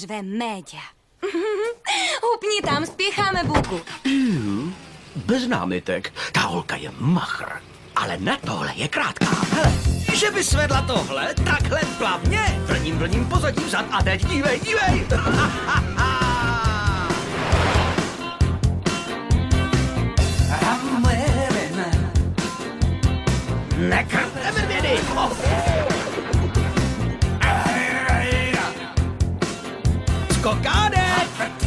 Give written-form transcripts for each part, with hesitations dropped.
řve Méďa. Hupni tam, spěcháme, Buku. Bez námitek. Ta holka je machr. Ale na tohle je krátká. Hele, že by svedla tohle takhle plavně. Vlním pozadí vzad a teď dívej. Nekrte medvědy! Skokánek!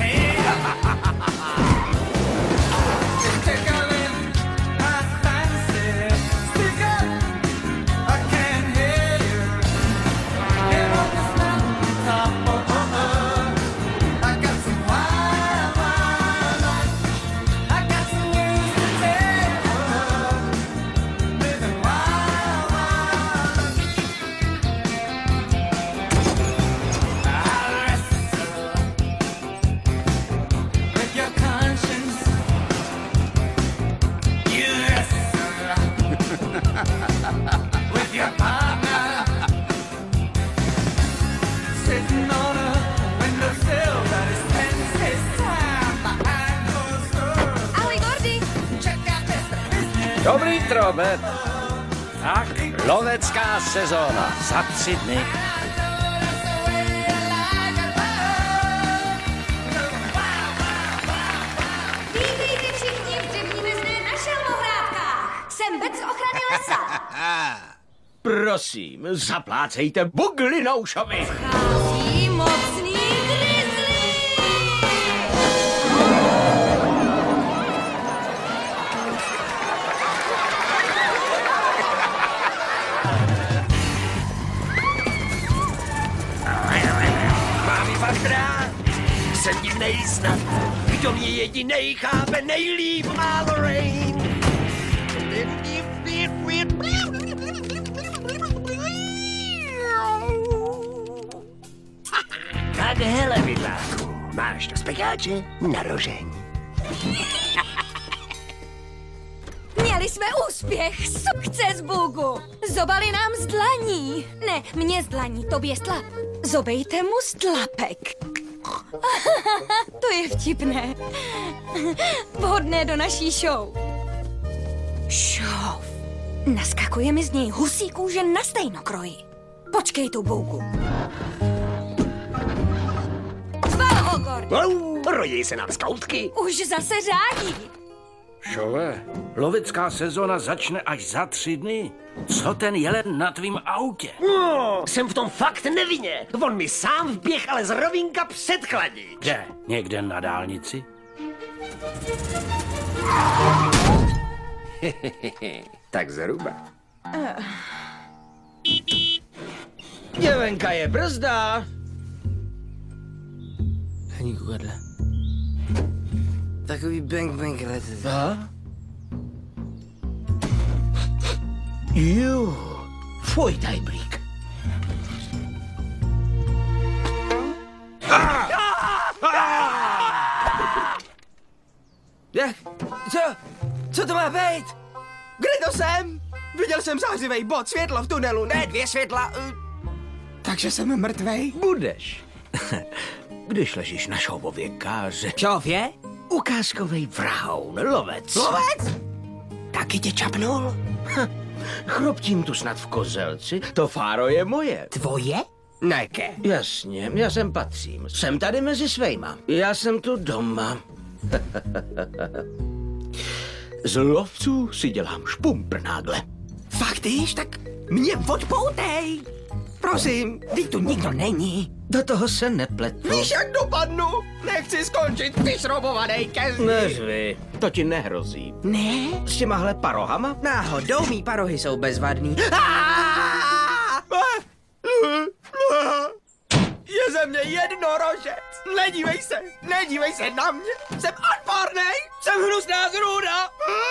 Dobrý trobet. Tak, lovecká sezóna za 3 dny. Vítejte všichni v dřevní vezné na šelmohrádkách. Jsem Bec z ochrany lesa. Prosím, zaplácejte Buglinoušovi. Vchází mocný grizzly. Mám ji fakt rád. Jsem divnej snad. Kdo mě jedinej chápe nejlíp má Lorraine. Tak hele, bydláku, máš to spekáče na rožení. Měli jsme úspěch, sukces, Bugu. Zobali nám z dlaní. Ne, mě z dlaní, tobě slap. Zobejte mu z tlapek. To je vtipné. Vhodné do naší show. Show. Naskakuje mi z něj husí kůže na stejnokroji. Počkej tu, Bugu. Zval ho, Gordy. Rodí se nám skautky. Už zase řádí. Šove, lovecká sezóna začne až za 3 dny. Co ten jelen na tvým autě? No, jsem v tom fakt nevinně. On mi sám vběh, ale z rovinka před chladík. Kde? Někde na dálnici? Tak zhruba. Děvenka je brzda. Hení kukadle. Takový bang letete. Aha. Jo, fuj, tajblík. Jak? Co to má být? Kde to jsem? Viděl jsem zářivej bod, světlo v tunelu, ne 2 světla. Takže jsem mrtvej? Budeš. Když ležíš na šoubově káře. Šově? Ukázkovej vrahoun, lovec. Lovec? Taky tě čapnul? Chroptím tu snad v kozelci, to fáro je moje. Tvoje? Neke. Jasně, já sem patřím. Jsem tady mezi svejma. Já jsem tu doma. Z lovců si dělám špumpr nágle. Fakt jíš? Tak mě odpoutej. Prosím, teď tu nikdo není. Do toho se nepletu. Víš, jak dopadnu? Nechci skončit vyšrobovanej keři. Neřvi, to ti nehrozí. Ne? S těmahle parohama? Náhodou mý parohy jsou bezvadný. Je ze mě jednorožec. Nedívej se na mě. Jsem odpornej, jsem hnusná zrůda.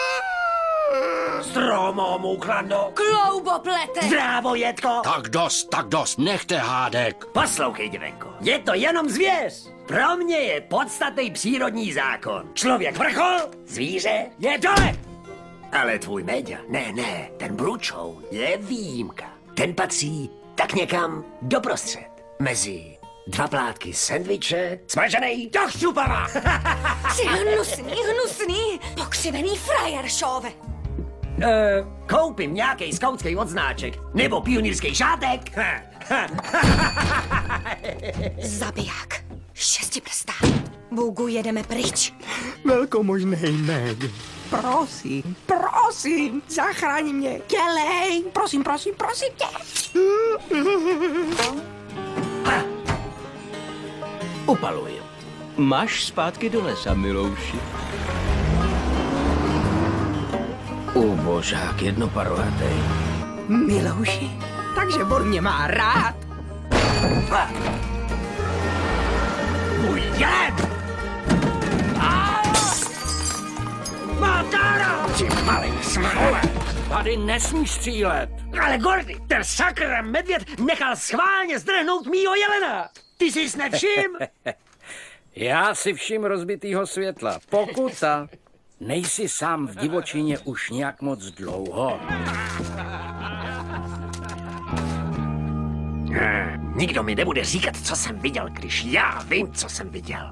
Stromo, mouklando. Klouboplete. Zdrávo, Jetko. Tak dost, nechte hádek. Poslouchej, děvenko, je to jenom zvěř. Pro mě je podstatný přírodní zákon. Člověk vrchol, zvíře je dole. Ale tvůj Méďa, ne, ten Bručou je výjimka. Ten patří tak někam doprostřed. Mezi 2 plátky sendviče, smažený do šupava. Jsi hnusný, pokřivený frajer, šove. Koupím nějaký skautský odznáček, nebo pionýrský šátek. Zabiják. 6prstá. Bugu, jedeme pryč. Velkomožnej médi. Prosím, zachraň mě. Dělej, prosím tě. Upaluj. Máš zpátky do lesa, Milouši. Božák, jednoparohatej. Milouši, takže Bor mě má rád. Můj děd! Mátára! Ty malý smrole! Tady nesmíš střílet. Ale Gordy, ten sakra medvěd nechal schválně zdrhnout mýho jelena! Ty jsi nevšim? Já si všim rozbitýho světla. Pokuta. Nejsi sám v divočině už nějak moc dlouho. Nikdo mi nebude říkat, co jsem viděl, když já vím, co jsem viděl.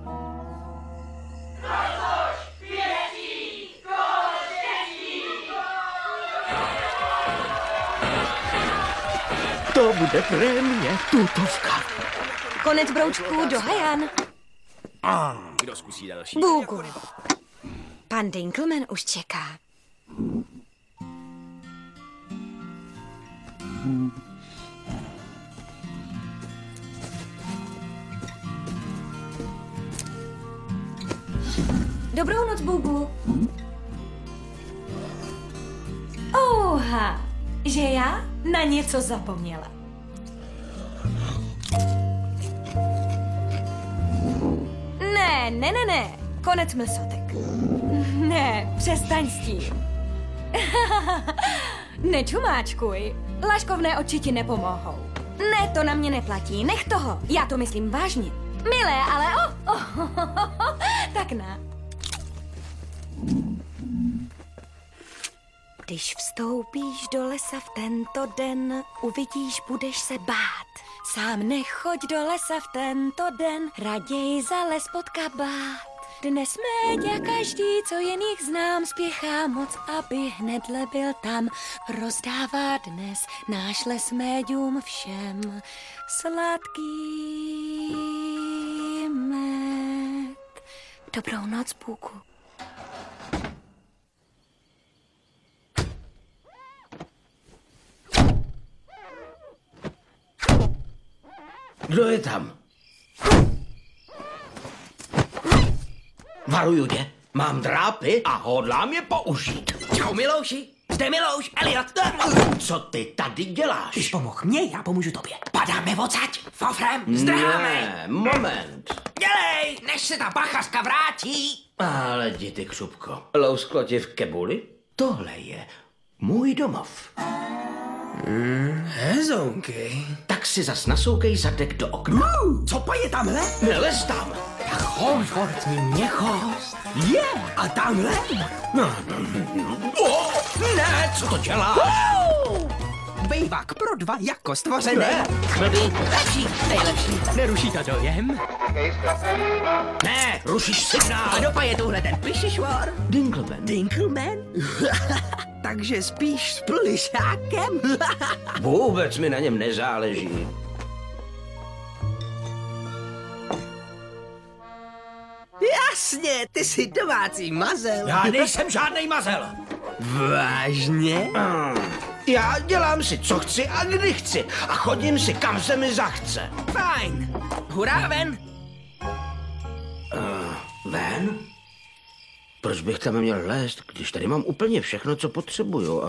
To bude prémie, tutovka. Konec broučků do Hajan. Kdo zkusí další? Bugu. Pan Dinkelman už čeká. Dobrou noc, Bugu. Ouha, že já na něco zapomněla. Ne. Konec mlsotek. Ne, přestaň s tím. Nečumáčkuj. Laškovné oči ti nepomohou. Ne, to na mě neplatí. Nech toho. Já to myslím vážně. Milé, ale tak ne. Když vstoupíš do lesa v tento den, uvidíš, budeš se bát. Sám nechoď do lesa v tento den, raději zales pod kabát. Dnes méďa každý, co jen jich znám, spěchá moc, aby hnedle byl tam. Rozdává dnes náš les méďům všem sladký med. Dobrou noc, Bugu. Kdo je tam? Varuju tě, mám drápy a hodlám je použít. Čau, Milouši. Zde Milouš, Elliot. Co ty tady děláš? Když pomohl mě, já pomůžu tobě. Padáme odsaď. Fofrem, zdrháme. Ne, moment. Dělej, než se ta bachařka vrátí. Ale jdi ty, křupko. Lousklo ti v kebuli? Tohle je můj domov. Hezonky. Tak si zas nasoukej zadek do okna. Co pa je tamhle? Nelez tam. Tak komfort mi nechost. Je, a tamhle? Ne, co to dělá? Bejvák pro 2 jako stvořené. Blbý. Lepší, nejlepší. Neruší to dojem? Ne, rušíš signál. A dopa je tuhle ten pišišvor? Dinkelman. Dinkelman? Takže spíš s plišákem? Vůbec mi na něm nezáleží. Jasně, ty jsi domácí mazel. Já nejsem žádnej mazel. Vážně? Já dělám si, co chci a kdy chci. A chodím si, kam se mi zachce. Fajn. Hurá, ven. Ven? Proč bych tam měl lézt, když tady mám úplně všechno, co potřebuju?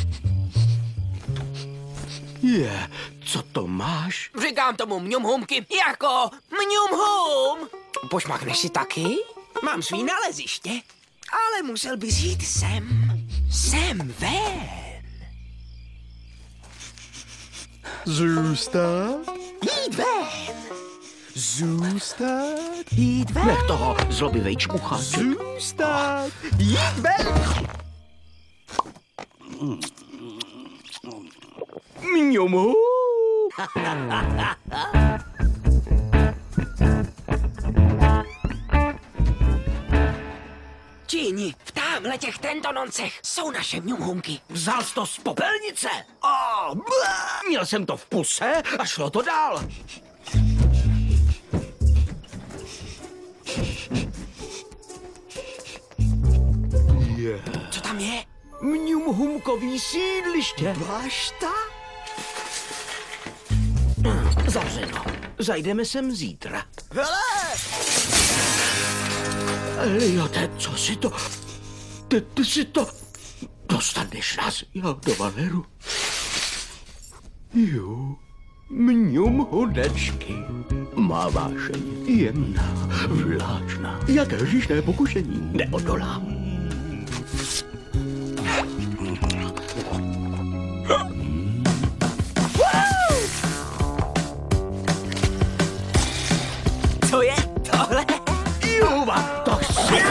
Co to máš? Říkám tomu mňumhumky jako mňumhum. Pošmakneš si taky? Mám svý naleziště, ale musel bys jít sem. Sem ven. Zůstat? Jít ven. Zůstat? Jít ven. Nech toho, zlobivej čmuchač. Zůstat? Jít ven. Mňumu? V těch tentononcech jsou naše mňumhumky. Vzal jsi to z popelnice? Měl jsem to v puse a šlo to dál. Co tam je? Mňumhumkový sídliště. Bašta? Zavřeno. Zajdeme sem zítra. Hele! Eliote, co si to... Ty si to... Dostaneš nás, já do Valeru. Jo, mňumhudečky. Má vášeň, jemná, vláčná, jak hříšné pokušení, neodolám. Co je tohle? Juva, to chci!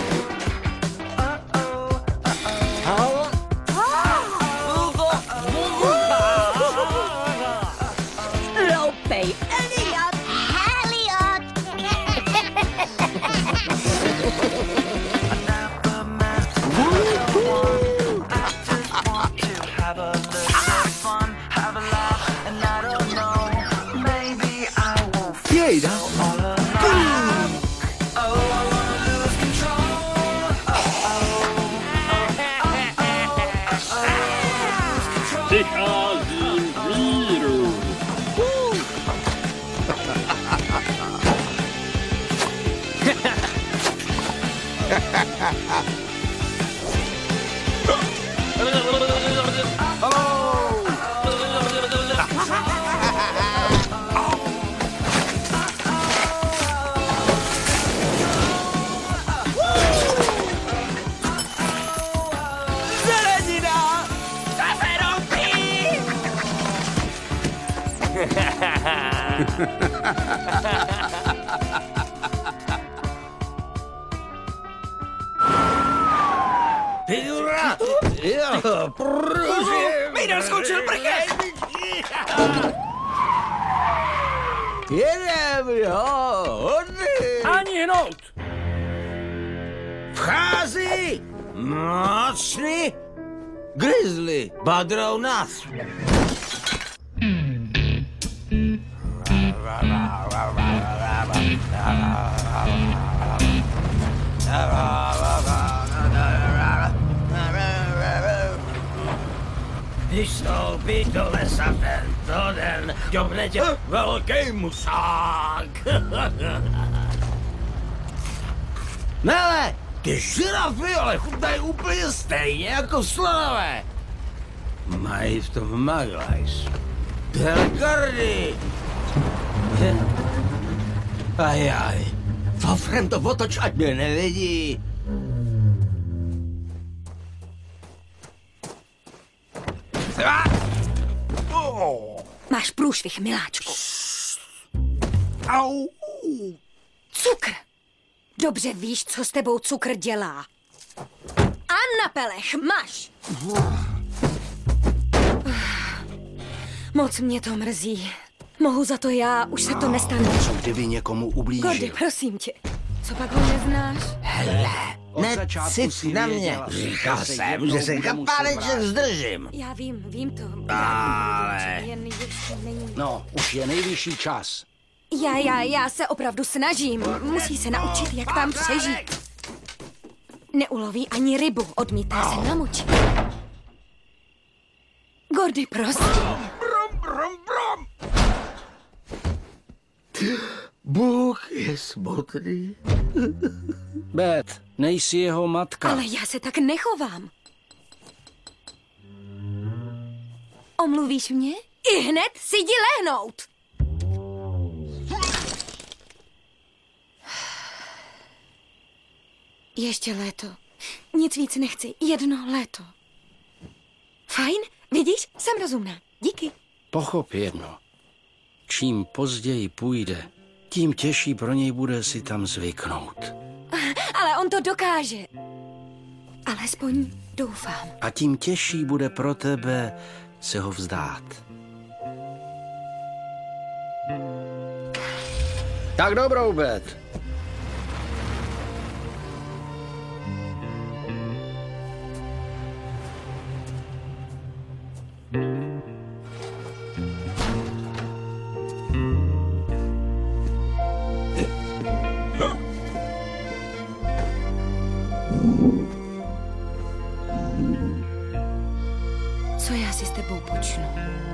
Loupej, Elliot! Elliot! Jejda. Přicházím v míru. Zelenina! Kaferovky! Figura! Jo, pružím! Mejdal skočil prchet! Jedem, jo, hodný! Ani hnout! Vchází! Mocný! Grizzly, badrou nás! Vystoupí do lesa tento den, ďobne tě velký musák. Nele, ty žirafy ale chutnají úplně stejně jako slonové. Mají v tom maglajs. Telekardy. Ajaj, fofrem to otoč, ať mě nevidí. Máš průšvih, miláčku. Au. Cukr. Dobře víš, co s tebou cukr dělá. A na pelech máš. Moc mě to mrzí. Mohu za to já, už se to nestane. Co kdyby někomu Gordy, ublížil? prosím tě. Co pak ho neznáš? Necif na mě. Říkal jsem, že se kapáleček zdržím. Já vím to. Ale- Jen ještě není... No, už je nejvyšší čas. Já se opravdu snažím. Musí se naučit, jak tam přežít. Neuloví ani rybu, odmítá se namočit. Gordy, prosím. Bůh je smutný. Bet, nejsi jeho matka. Ale já se tak nechovám. Omluvíš mě? I hned si jdi lehnout. Ještě léto. Nic víc nechci. Jedno léto. Fajn? Vidíš? Jsem rozumná. Díky. Pochop jedno. Čím později půjde, tím těžší pro něj bude si tam zvyknout. Ale on to dokáže. Alespoň doufám. A tím těžší bude pro tebe se ho vzdát. Tak dobrou, Bet. Co já si s tebou počnu?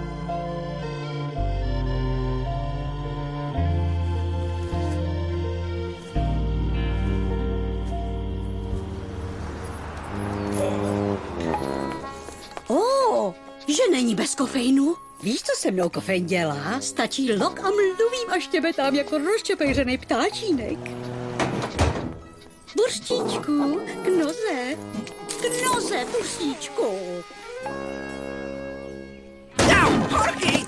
Že není bez kofeinu? Víš, co se mnou kofein dělá? Stačí lok a mluvím a štěbetám jako rozčepejřený ptáčínek. Burstíčku, k noze, burstíčku. Jau, horky!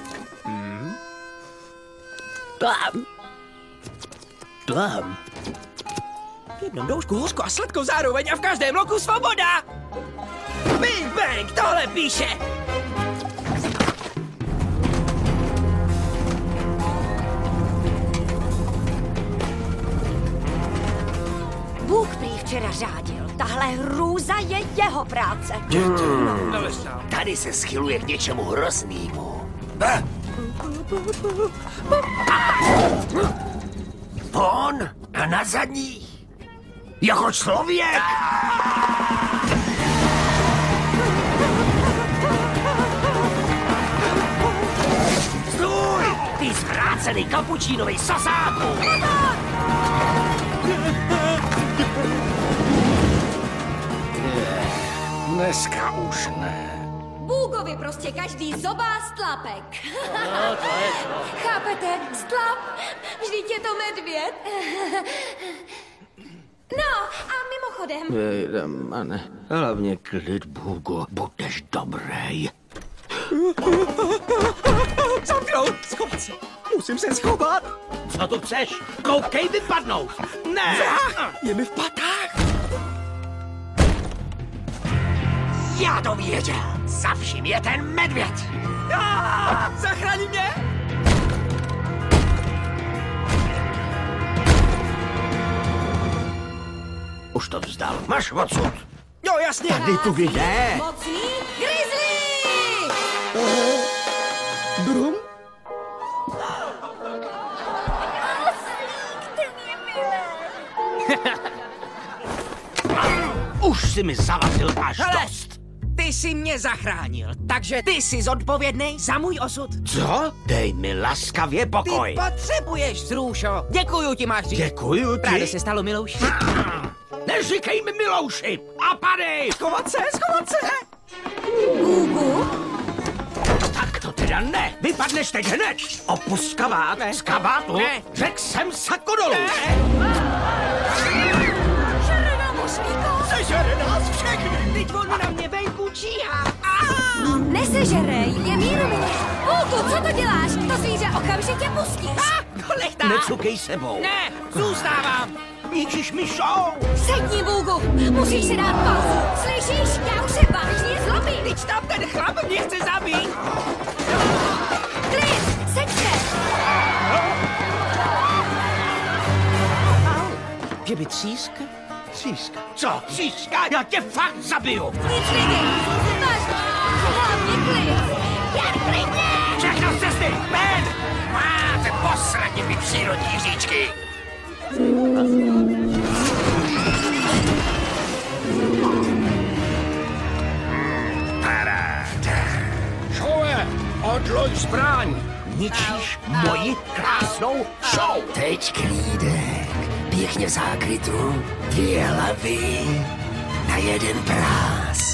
Tam. V jednom doušku hořko a sladko zároveň a v každém loku svoboda! Bing Bang, tohle píše! Bůh prý včera řádil. Tahle hrůza je jeho práce. Tady se schyluje k něčemu hroznému. Von a na zadní. Jako člověk. Stůj, ty zvrácený kapučínovej sasáku. Dneska už ne. Bůgovi prostě každý zobá stlapek. No, to je to. Chápete? Stlap. Vždyť je to medvěd. No, a mimochodem... Mane, hlavně klid, Bůgo, budeš dobrej. Zamknout, schovat se. Musím se schovat. Co tu chceš? Koukej vypadnout. Ne! Je mi v patách. Já to věděl. Za vším je ten medvěd. Zachrání mě! Už to vzdal. Máš odsud. Jo, jasně. Tady tu jde. Mocný grizzly! Brum? Už si mi zarazil až Hele, dost. ty jsi mě zachránil, takže ty jsi zodpovědný za můj osud. Co? Dej mi laskavě pokoj. Ty potřebuješ, Zrůšo. Děkuju ti, máš říct. Děkuju ti. Právě se stalo, Milouši. Neříkej mi Milouši. A padej. Schovat se, schovat se. Tak to teda ne. Vypadneš teď hned. Opust kabát. Ne. Z kabátu. Ne. Řekl jsem sako dolů. Sežere nás všechny. Teď on na mě venku číhá. Nesežerej, je mírumilovný. Bůku, co to děláš? To zvíře okamžitě pustíš. Kolechtá. Necukej sebou. Ne, zůstávám. Ničíš mi show. Sedni, Bůku, musíš si dát pauzu. Slyšíš? Já už se vážně zlobím. Teď tam ten chlap mě chce zabít. Klid, seď se. Že by tříska? Tříska. Co? Tříska? Já tě fakt zabiju. Nic neděj. Vážně, hlavně klid. Jen klidně. Všechno z cesty. Ven! Máte posradit mi přírodní říčky. Paráda. Šoue, odlož zbraň. Ničíš moji krásnou show. Teď klídek. Pěkně v zákrytu. 2 hlavy na jeden prásk.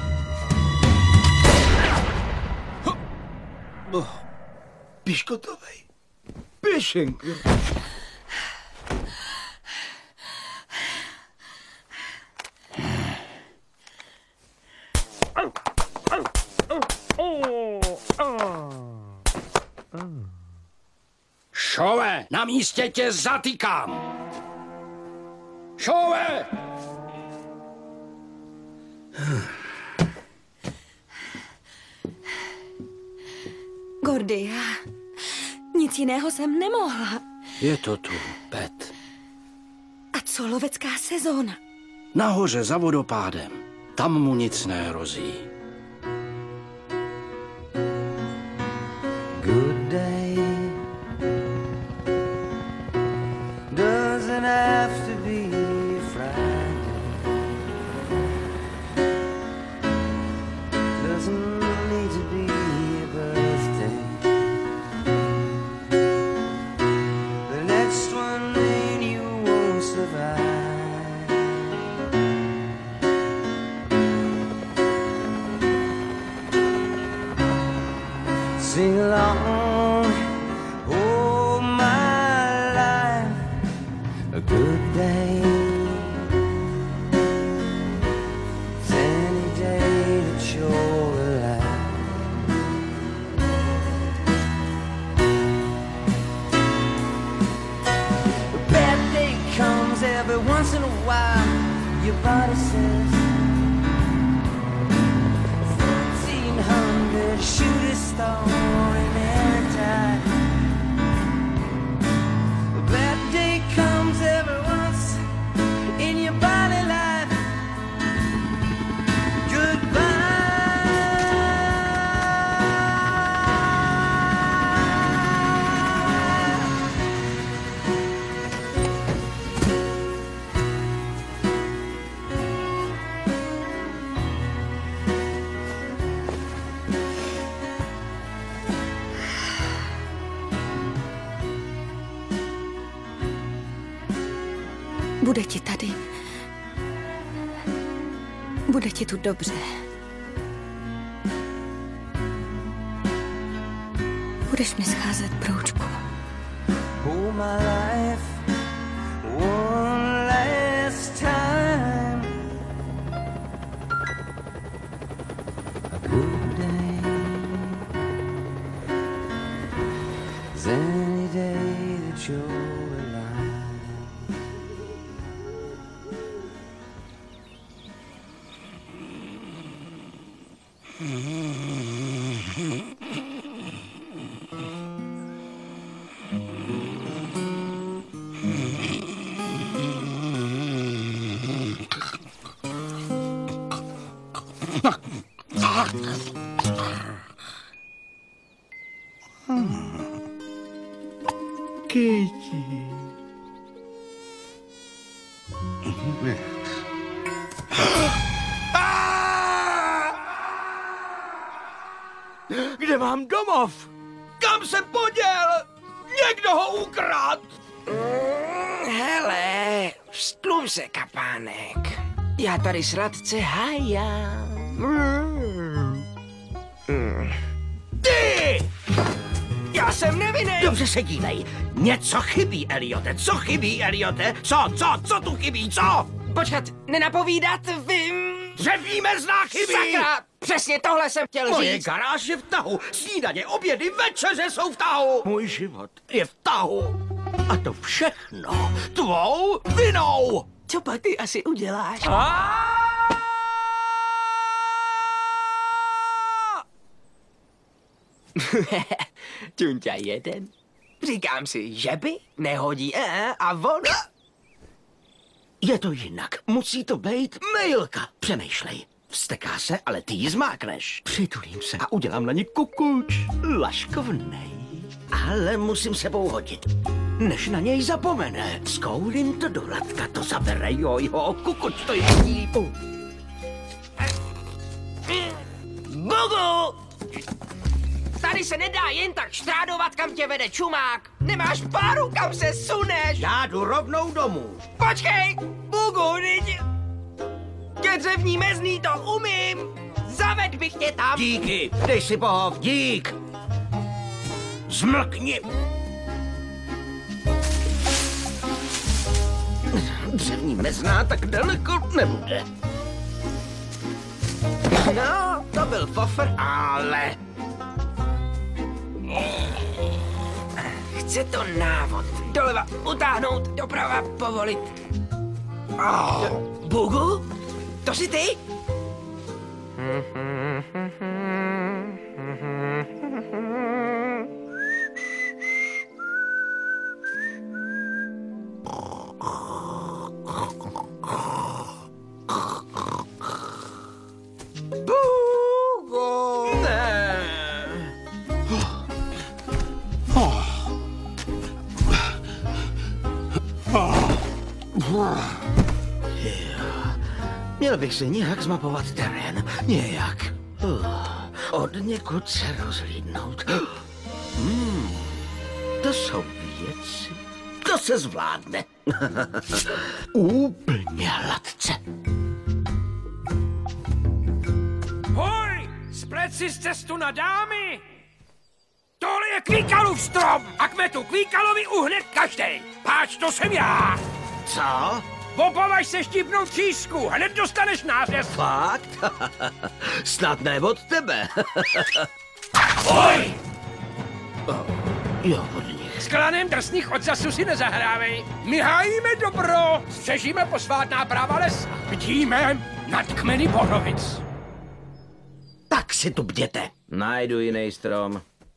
Piškotovej. Pěšenko. Šoue, na místě tě zatýkám. Šoue! Gordy, já nic jiného jsem nemohla. Je to tu, Pet. A co lovecká sezóna? Nahoře za vodopádem. Tam mu nic nehrozí. good day doesn't have to be Friday. Doesn't need to be a birthday. The next one maybe you won't survive. Sing along, oh my life, a good day. It's any day that you're alive. A bad day comes every once in a while. Your body says 1,300 shooting star in air time. A bad day comes every once in your body life. Goodbye. Bude ti tady. Bude ti tu dobře. Budeš mi scházet broučku. All my life, one last time. A good day is any day that you're alive. Kde mám domov? Kam se poděl? Někdo ho ukradl! Hele, stlum se, kapánek. Já tady sladce hájám. Ty! Já jsem nevinný. Dobře se dívej. Něco chybí, Eliote. Co chybí, Eliote? Co tu chybí, co? Počkat, nenapovídat, vím. Dřevíme zná chybí! Sakra, přesně tohle jsem chtěl Moje říct. garáž je v tahu. Snídaně, obědy, večeře jsou v tahu. Můj život je v tahu. A to všechno tvou vinou. Co pak ty asi uděláš? Ťunťa jeden. Říkám si, že by nehodí a on... Je to jinak. Musí to být Mailka. Přemýšlej. Vsteká se, ale ty ji zmákneš. Přitulím se a udělám na ní kukuč. Laškovnej. Ale musím sebou hodit. Než na něj zapomene. Skoulím to do hladka, to zabere, jo, kukuč to je dípu. Bugu! Tady se nedá jen tak štrádovat, kam tě vede čumák. Nemáš páru, kam se suneš. Já jdu rovnou domů. Počkej, Bugu, teď... Tě dřevní mezný to umím. Zaved bych tě tam. Díky, dej si pohov, dík. Zmlkni. Dřevní mezná tak daleko nebude. No, to byl fofr, Ale... Chce to návod. Doleva utáhnout, doprava povolit. Bugu? To jsi ty? Měl bych si nějak zmapovat terén. Nějak. Od někud se rozhlídnout. To jsou věci. To se zvládne. Úplně hladce. Hoj! Splet si z cestu na dámy! Tohle je Kvíkalův strom a kmetu Kvíkalovi uhned každej. Páč, to jsem já. Co? Popovaž se štipnout třísku, hned dostaneš nářez. Fakt? Snad ne od tebe. Hoj! Jo, od nich. S klanem drsných odsasů si nezahrávej. My hájíme dobro, střežíme posvátná práva lesa. Bdíme nad kmeny borovic. Tak si tu bděte. Najdu jiný strom.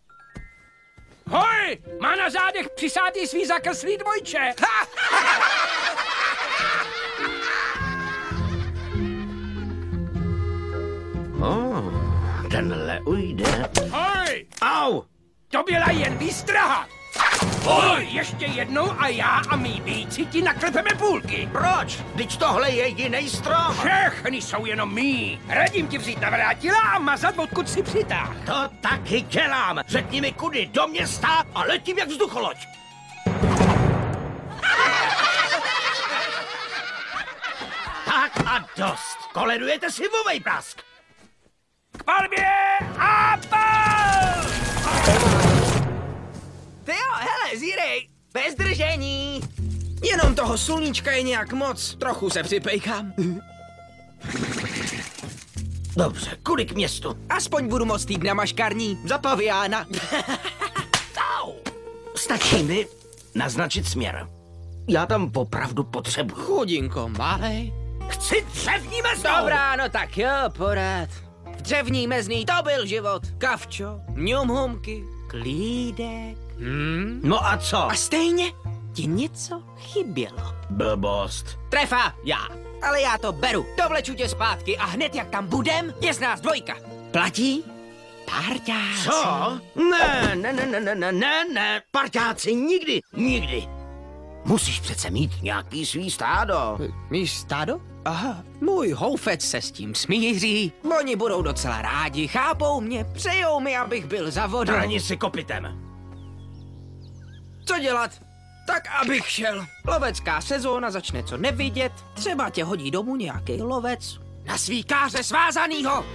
Hoj! Má na zádech přisátý svý zakrslý dvojče. Ha! Tenhle ujde. Hoj! Au! To byla jen výstraha. Hoj! Ještě jednou a já a mý býci ti naklepeme půlky. Proč? Vždyť tohle je jiný strom. Všechny jsou jenom mý. Radím ti vzít navrátila a mazat, odkud si přitáh. To taky dělám. Řekni mi kudy, do města a letím jak vzducholoď. Tak a dost. Koledujete si vovej prask. K palbě a pal! Ty jo, hele, zírej, bez držení. Jenom toho sluníčka je nějak moc, trochu se připejchám. Dobře, kudy k městu? Aspoň budu moc jít na maškarní, za paviána. Stačí mi naznačit směr. Já tam opravdu potřebuji. Chudinko, malej. Chci dřevní meznou! Dobrá, no tak jo, porád. V dřevní mezný to byl život. Kavčo, mňumhumky, klídek. No a co? A stejně ti něco chybělo. Blbost. Trefa, já. Ale já to beru. Dovleču tě zpátky a hned jak tam budem, je z nás dvojka. Platí? Parťáci. Co? Ne. Parťáci nikdy, nikdy. Musíš přece mít nějaký svý stádo. Mý stádo? Aha, můj houfec se s tím smíří. Oni budou docela rádi, chápou mě, přejou mi, abych byl za vodou. Trhni si kopitem. Co dělat? Tak abych šel. Lovecká sezóna začne co nevidět. Třeba tě hodí domů nějaký lovec. Na svíkáře svázanýho.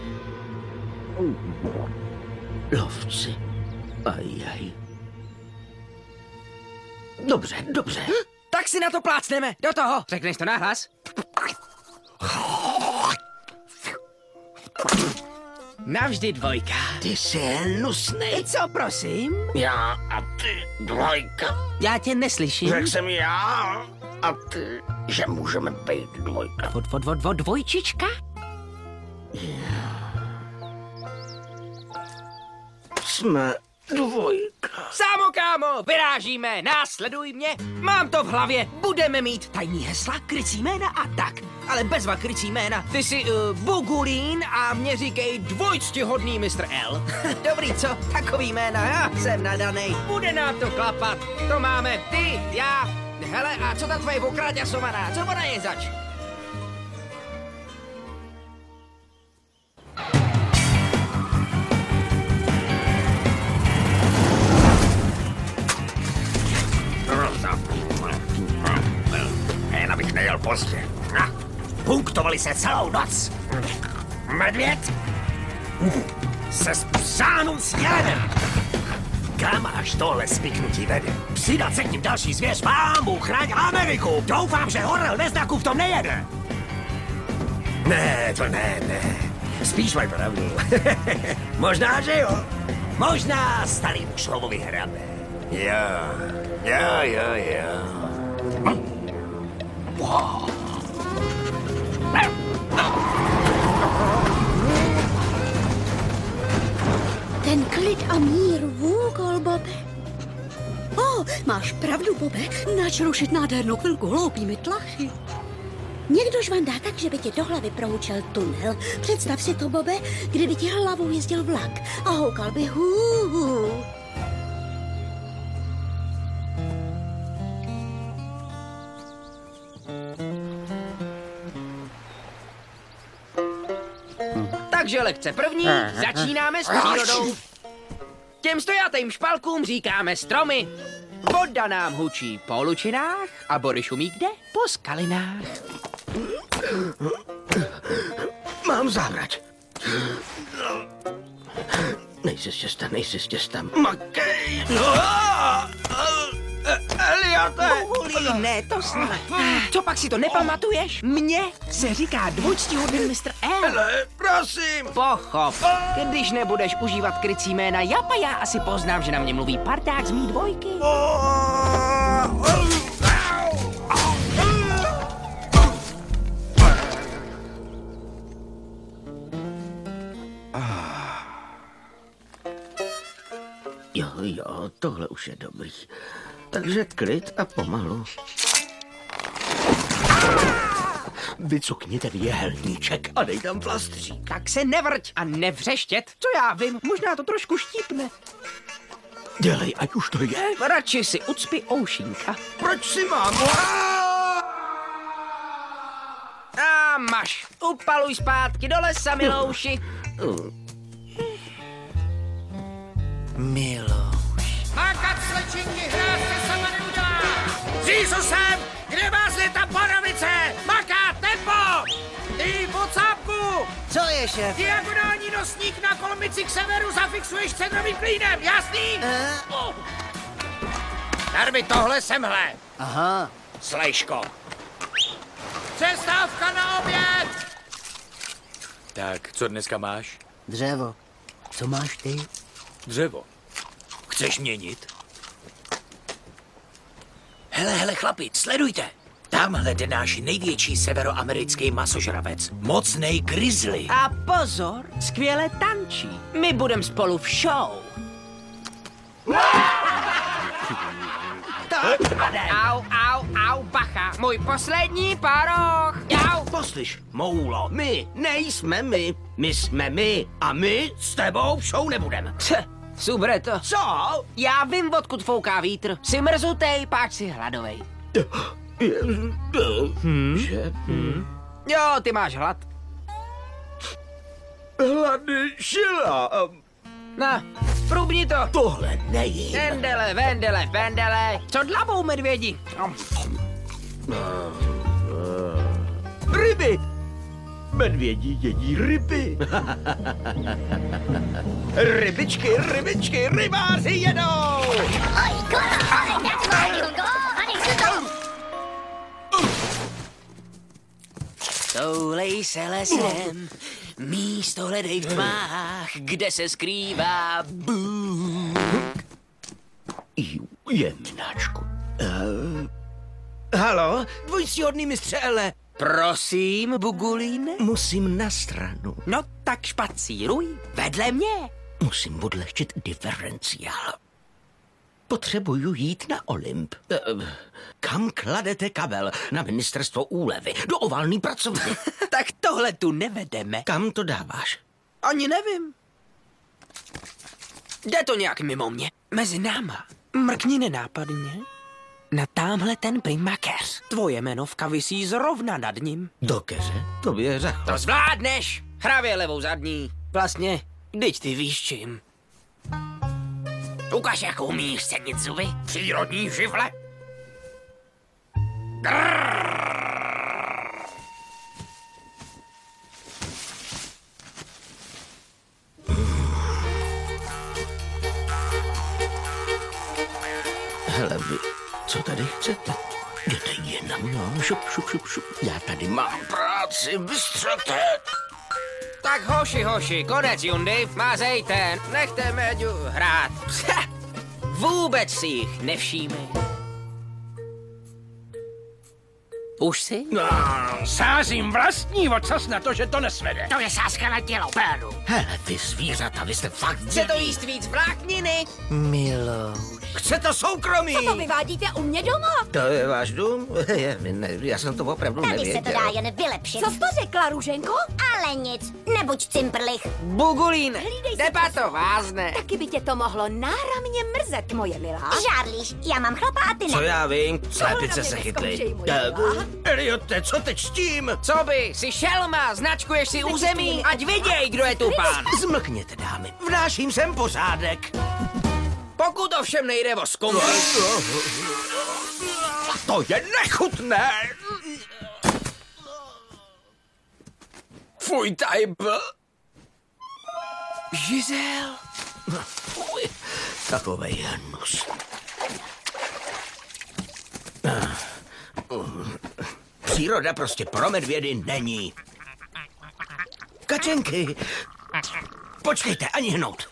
Lovci. Ajaj. Dobře. Tak si na to plácneme. Do toho. Řekneš to nahlas? Navždy dvojka. Ty jsi hnusnej. Co, prosím? Já a ty dvojka. Já tě neslyším. Řekl jsem já a ty, že můžeme být dvojka. Dvojčička? Jsme dvojka. Sámo, kámo, vyrážíme, následuj mě. Mám to v hlavě, budeme mít tajný hesla, krycí jména a tak. Ale bezva krycí jména. Ty jsi Bugulín a mě říkej dvojctihodný Mr. L. Dobrý, co? Takový jména, já jsem nadanej. Bude nám to klapat. To máme ty, já. Hele, a co ta tvoje okráťasovaná? Co ona je zač? Jen abych nejel pozdě. Punktovali se celou noc. Medvěd se spřáhnul s jelem. Kam až tohle spiknutí vede? Přidat se k ním další zvěř, pámu, chraň Ameriku. Doufám, že Horel Neznaku v tom nejede. Ne, to ne. Spíš mají pravdu. Možná, že jo. Možná starý Šlovovi hrabe. Jo. Wow. Ten klid a mír vůkol, Bobe. Máš pravdu, Bobe. Nač rušit nádhernou chvilku hloupými tlachy. Někdo žvandá tak, že by ti do hlavy proučel tunel. Představ si to, Bobe, kdyby ti hlavou jezdil vlak a houkal by hů. lekce první, začínáme s přírodou. Těm stojatým špalkům říkáme stromy. Voda nám hučí po lučinách a Bory šumí kde? Po skalinách. Mám závrať. Nejsi štěsta. Makej! Eliote! Ne, to snad. Co pak si to nepamatuješ? Mně se říká dvojctihodný Mr. L. Hele, prosím! Pochop, když nebudeš užívat krycí jména Japa, já asi poznám, že na mě mluví parták z mý dvojky. Jo, tohle už je dobrý. Takže klid a pomalu. Vycukni ten jehelníček a dej tam plastřík. Tak se nevrť a nevřeštět, co já vím, možná to trošku štípne. Dělej, ať už to je. Radši si ucpi oušínka. Proč si mám? A maš, upaluj zpátky do lesa, Milouši. Milouš. Makat slečinky, hrát se sama neudělá. S Jízusem, kde vás je ta borovice? Makat, tempo! Ty, pocápku! Co je, šéf? Diagonální nosník na kolmici k severu zafixuješ cedrovým klínem, jasný? Darby, tohle semhle. Aha. Slejško. Přestávka na oběd! Tak, co dneska máš? Dřevo. Co máš ty? Dřevo. Chceš měnit? Hele, chlapi, sledujte. Tamhle jde náš největší severoamerický masožravec. Mocnej grizzly. A pozor, skvěle tančí. My budem spolu v show. Au, bacha. Můj poslední paroch. Jau. Poslyš, moulo, my nejsme my. My jsme my a my s tebou v show nebudeme. Subre to. Co? Já vím, odkud fouká vítr. Jsi mrzutej, páč si hladovej. Jo, ty máš hlad. Hlady šila. Na, průbni to. Tohle nejím. Vendele. Co dlabou, medvědi? Ryby. Medvědi jedí ryby. Rybičky, rybáři jedou. Toulej se lesem, místo hledej v tmách, kde se skrývá Bůh. Jemnáčku. Halo, dvojctihodný mistře Ele. Prosím, Bugulíne? Musím na stranu. No tak špacíruj, vedle mě. Musím odlehčit diferenciál. Potřebuju jít na Olymp. Kam kladete kabel? Na ministerstvo úlevy. Do oválný pracovny. Tak tohle tu nevedeme. Kam to dáváš? Ani nevím. Jde to nějak mimo mě. Mezi náma. Mrkni nenápadně. Na támhle ten prima keř. Tvoje jmenovka visí zrovna nad ním. Do keře? To je řachva. To zvládneš. Hravě levou zadní. Vlastně, vždyť ty víš čím. Ukaž, jak umíš cenit zuby. Přírodní živle. Hele, vy, co tady chcete? Jděte jinam, no, šup. Já tady mám práci, vystřete. Tak hoši, konec Jundy, mazejte, nechte Méďu hrát. Vůbec si jich nevšímej. Už si? No, sázím vlastní ocas na to, že to nesvede. To je sázka na tělo, péru. Hele, vy zvířata, vy jste fakt Chce to jíst víc vlákniny? Milouš. Chce to soukromí! Co to vyvádíte u mě doma? To je váš dům? Já jsem to opravdu Tady nevěděl. se to dá jen vylepšit. Co jsi to řekla, Růženko? Ale nic, nebuď cimprlich. Bugulín, Hlídej se, deba to vázne. Taky by tě to mohlo náramně mrzet, moje milá. Žárlíš, já mám chlapa a ty ne. Co já vím, slepice se chytly. Eliote, co teď s tím? Co by, jsi šelma, značkuješ si území, ať viděj, kdo je tu pán. Zmlkněte, dámy, vnáším sem pořádek. Pokud ovšem nejde o skumky. To je nechutné. Fuj, tajbl. Žizel. Fuj, takovej hnus. Příroda prostě pro medvědy není. Kačenky, počkejte, ani hnout.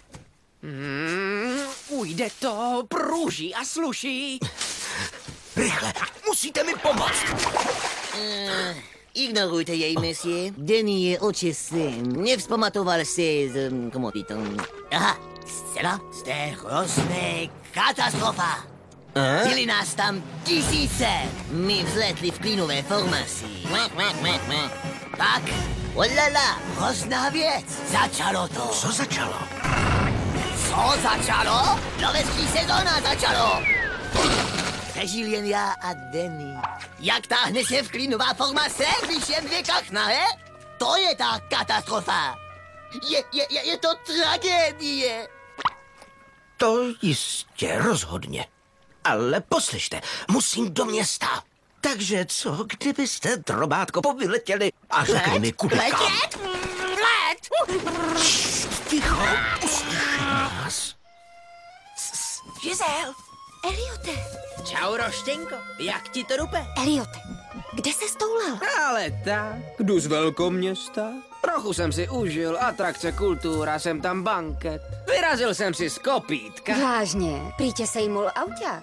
Ujde to, průží a sluší. Rychle, musíte mi pomoct. Ignorujte jej, monsieur. Denny je očistý. Nevzpamatoval si z... Comment dit-on? Aha, zcela? Jste hrozný katastrofa. Byli nás tam tisíce. My vzletli v klínové formaci. Tak, olala, hrozná věc. Začalo to. Co začalo? Co začalo? Lovecký sezóna začalo. Přežil jen já a Denny. Jak táhne se v klínová formace, když jen dvě kachnahe? To je ta katastrofa. Je to tragédie. To jistě, rozhodně. Ale poslyšte, musím do města. Takže co, kdybyste, drobátko, povyletěli a řekli mi kudy kam? Letět? Let! Ticho, uslyší nás. Žizel. Eliote, Čau, Roštěnko, jak ti to dupe? Eliote, kde se stoulal? Ale tak, jdu z velkoměsta. Trochu jsem si užil, atrakce, kultura, jsem tam banket. Vyrazil jsem si z kopítka. Vážně, prý tě sejmul auták.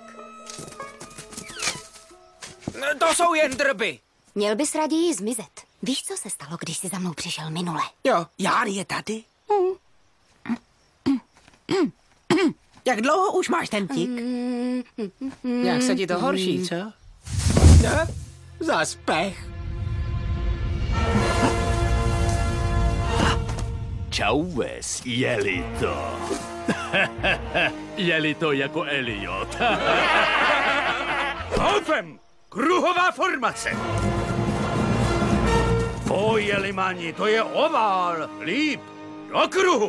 To jsou jen drby. Měl bys raději zmizet. Víš, co se stalo, když jsi za mnou přišel minule? Jo, Ján je tady. Jak dlouho už máš ten tik? Jak se ti to horší, co? Ne? Zas pech. Čau, Ves, jeli to. Jeli to jako Eliot. Houfem! Kruhová formace! Pojeli mani, to je ovál. Líp, do kruhu.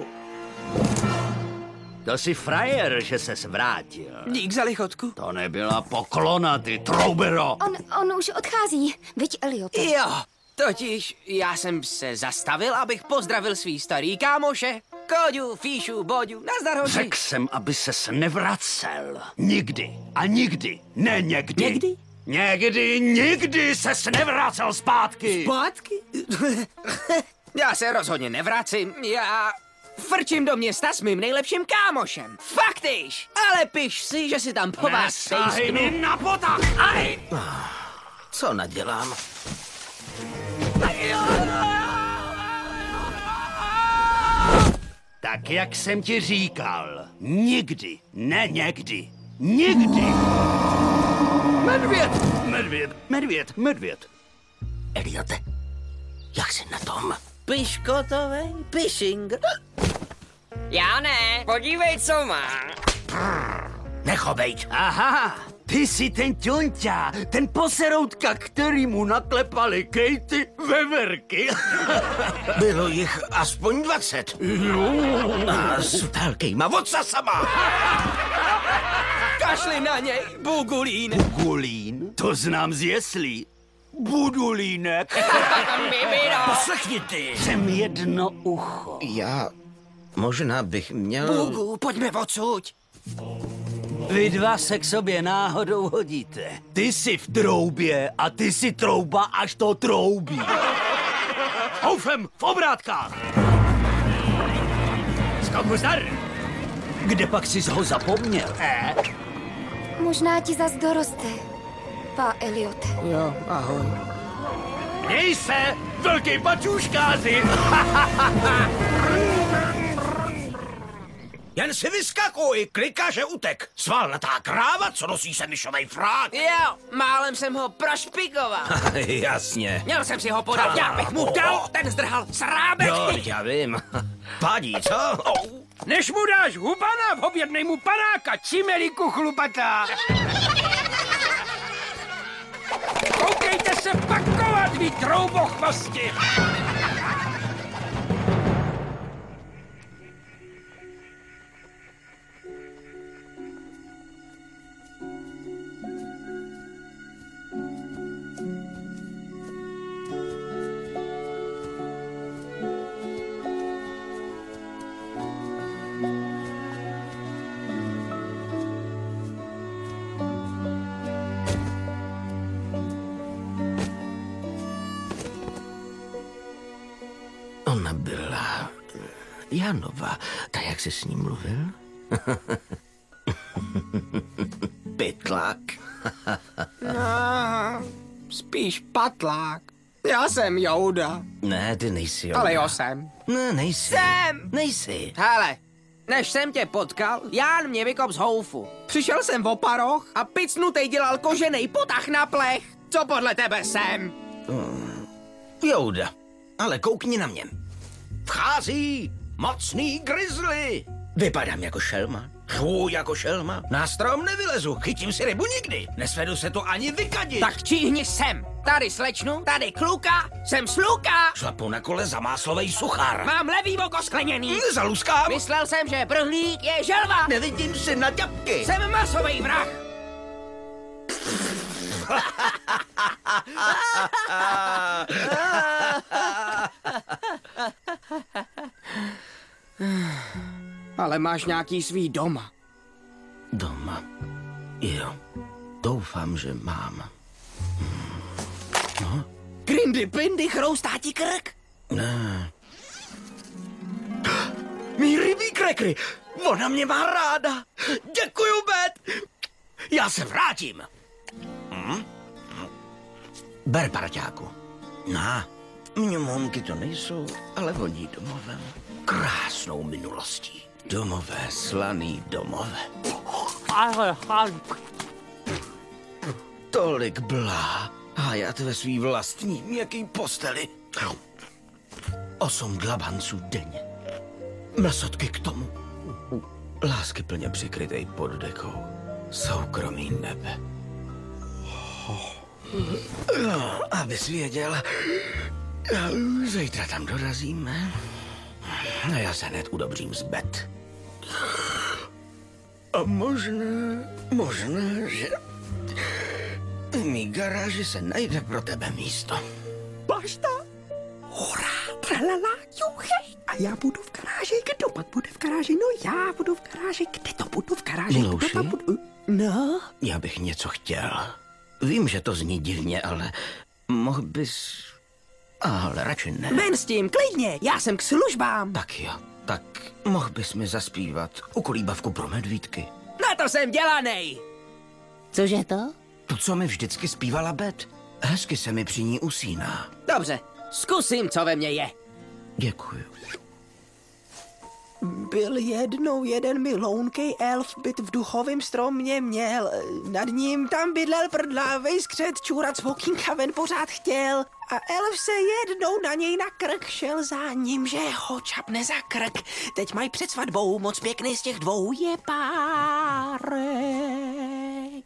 To jsi frajer, že ses vrátil. Dík za lichotku. To nebyla poklona, ty troubero. On už odchází, viď, Eliote? Jo, totiž já jsem se zastavil, abych pozdravil svý starý kámoše. Kóďu, Fíšu, Boďu, nazdar hoši. Řekl jsem, aby ses nevracel. Nikdy a nikdy, ne někdy. Někdy? Někdy, nikdy ses nevracel zpátky. Zpátky? Já se rozhodně nevracím, já frčím do města s mým nejlepším kámošem. Faktiš, ale piš si, že si tam po vás Nesahej mi na potah, aj! Co nadělám? Tak jak jsem ti říkal, nikdy, ne někdy, nikdy. Medvěd, medvěd, medvěd, medvěd. Eliote, jak jsi na tom? Piškotovej, pishing. Já ne, podívej, co má. Nechovejť. Aha, ty jsi ten ťonťa, ten poseroutka, který mu naklepali Katy veverky. Bylo jich aspoň 20. A s velkýma vocasama. Kašli na něj, Bugulín. Bugulín? To znám z jeslí. Budulínek. Poslechni ty. Jsem jedno ucho. Já možná bych měl... Bugu, pojďme odsud. Vy dva se k sobě náhodou hodíte. Ty jsi v troubě a ty jsi trouba, až to troubí. Houfem, v obrátkách. Skoku zdar. Kde pak jsi ho zapomněl, Možná ti zas doroste, pá Eliote. Jo, ahoj. Měj se, velký pačůškáři. Jen si vyskakuj, klika, že utek. Svalnatá kráva, co nosí se myšovej frák. Jo, málem jsem ho prošpikoval. Jasně. Měl jsem si ho podat, já bych mu dal, ten zdrhal srábek. Jo, já vím. Pádí, co? Než mu dáš hubana, objednej mu panáka, cimeliku chlupatá. Nechejte se pakovat, vy troubochvosti! Ona byla Janova, tak jak jsi s ním mluvil? Pytlák. Spíš patlák. Já jsem Jouda. Ne, ty nejsi Jouda. Ale jo jsem. Ne, nejsi. Jsem! Nejsi. Hele, než jsem tě potkal, Ján mě vykop z houfu. Přišel jsem v oparoch a picnutej dělal koženej potah na plech. Co podle tebe jsem? Jouda, ale koukni na mě. Vchází mocný grizzly. Vypadám jako šelma, chvůj jako šelma. Na strom nevylezu, chytím si rybu nikdy. Nesvedu se to ani vykadit. Tak číhni sem. Tady slečnu, tady kluka, jsem sluka. Šlapu na kole zamáslovej suchár. Mám levý oko skleněný. Zaluskám. Myslel jsem, že brhlík je želva. Nevidím si na ťapky. Jsem masovej vrah. Ale máš nějaký svý doma. Doma? Jo. Doufám, že mám. No? Grindy pindy chroustá ti krk? Ne. Mý rybí krekry. Ona mě má ráda. Děkuju, Bet. Já se vrátím. Ber, parťáku. Mňumonky to nejsou, ale voní domovem. Krásnou minulostí. Domové, slaný domové. Tolik blá. Hájat ve svý vlastní měkký posteli. 8 dlabanců denně. Mlsotky k tomu. Lásky plně přikrytej pod dekou. Soukromý nebe. No, abys věděl, zítra tam dorazíme a já se hned udobřím z Bet. A možná, že v mý garáži se najde pro tebe místo. Bašta, hurá, tralala, juchej. A já budu v garáži, kdo pak bude v garáži? No já budu v garáži, kde to budu v garáži? Milouši? Kdo tam budu? No? Já bych něco chtěl. Vím, že to zní divně, ale mohl bys... Ale radši ne. Ven s tím, klidně, já jsem k službám. Tak jo, tak mohl bys mi zaspívat ukolíbavku pro medvídky. Na to jsem dělanej. Cože to? To, co mi vždycky zpívala Bet. Hezky se mi při ní usíná. Dobře, zkusím, co ve mně je. Děkuju. Byl jednou jeden milounkej elf, byt v duchovém stromě měl. Nad ním tam bydlel prdlávej skřet, čůrat svokínka ven pořád chtěl. A elf se jednou na něj na krk šel za ním, že ho čapne za krk. Teď mají před svatbou, moc pěkný z těch dvou je párek.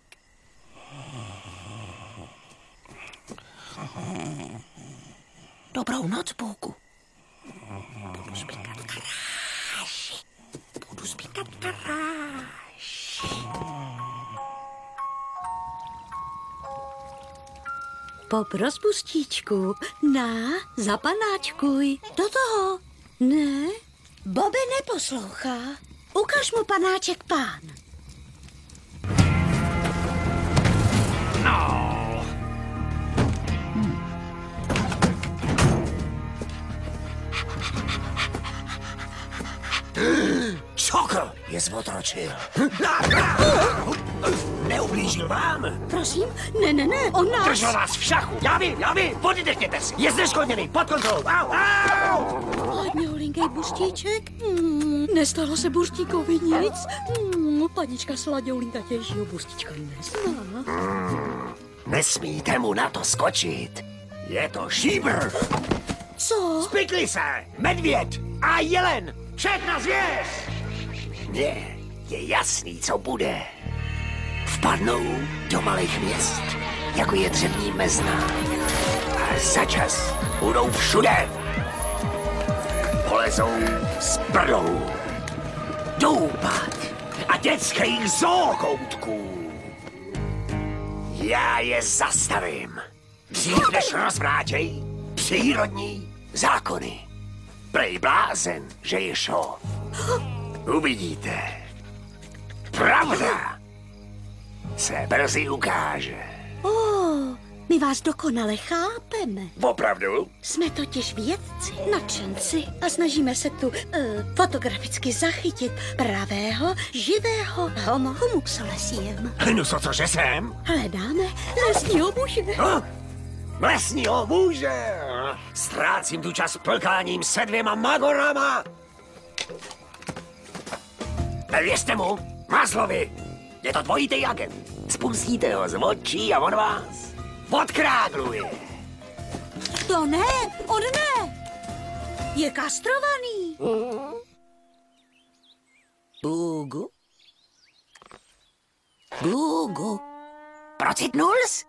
Dobrou noc, Bůku. Budu spíkat v garáži. Budu spíkat v garáži. Popros, Bustíčku, zapanáčkuj. Do toho. Ne, Bobe neposlouchá. Ukaž mu panáček pán. No. Čokl je zotročil. Neublížil vám? Prosím? Ne, on nás... Držel vás v šachu. Já vím, podydechněte si. Je zneškodněný, pod kontrolou. Au. Hodně olinkej Bustíček. Nestalo se Burstíkovi nic. Panička Sladěulín tatějšího Bustíčka nezná. Nesmíte mu na to skočit. Je to šíbr. Co? Spikli se, medvěd a jelen. Všechna zvěř. Mně je jasný, co bude. Vpadnou do malých měst. jako je dřevní mezna. A začas budou všude. Polezou s prdou do úpad a dětských zookoutku. Já je zastavím. Dřív než rozvrátěj přírodní zákony. Prej blázen, že je šov. Uvidíte. Pravda se brzy ukáže. My vás dokonale chápeme. Opravdu? Jsme totiž vědci, nadšenci a snažíme se tu fotograficky zachytit pravého, živého homo salesiem. No cože jsem? Hledáme lesního muže. Lesního muže! Ztrácím tu čas plkáním se 2 magorama. Věřte mu, Maslovi, je to dvojitý agent. Spustíte ho z očí a on vás odkrágluje. To ne, on ne. Je kastrovaný. Bugu? Bugu? Procitnuls?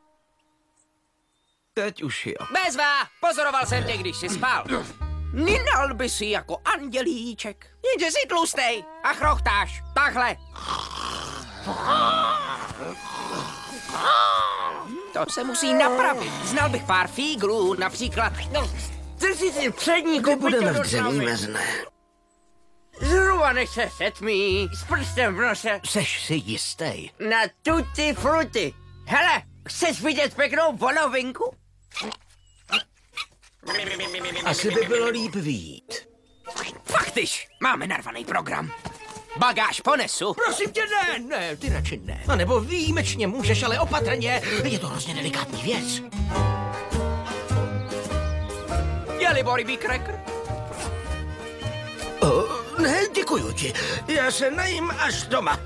Teď už jo. Bezva, pozoroval jsem tě, když jsi spal. Nynal by si jako andělíček. Jenže jsi tlustej a chrochtáš. Takhle. To se musí napravit. Znal bych pár fíglů, například... Drži si přední Kdy kopyto budeme v do dřevní travy. mezné? Zhruba než se setmí, s prstem v nose. Seš si jistý? Na tutti frutti. Hele, chceš vidět pěknou volovinku? Asi by bylo líp vyjít. Faktiš, máme narvaný program. Bagáž ponesu. Prosím tě, ne, ty radši ne. A nebo výjimečně můžeš, ale opatrně. Je to hrozně delikátní věc. Je-li rybí cracker? Ne, děkuju ti. Já se najím až doma.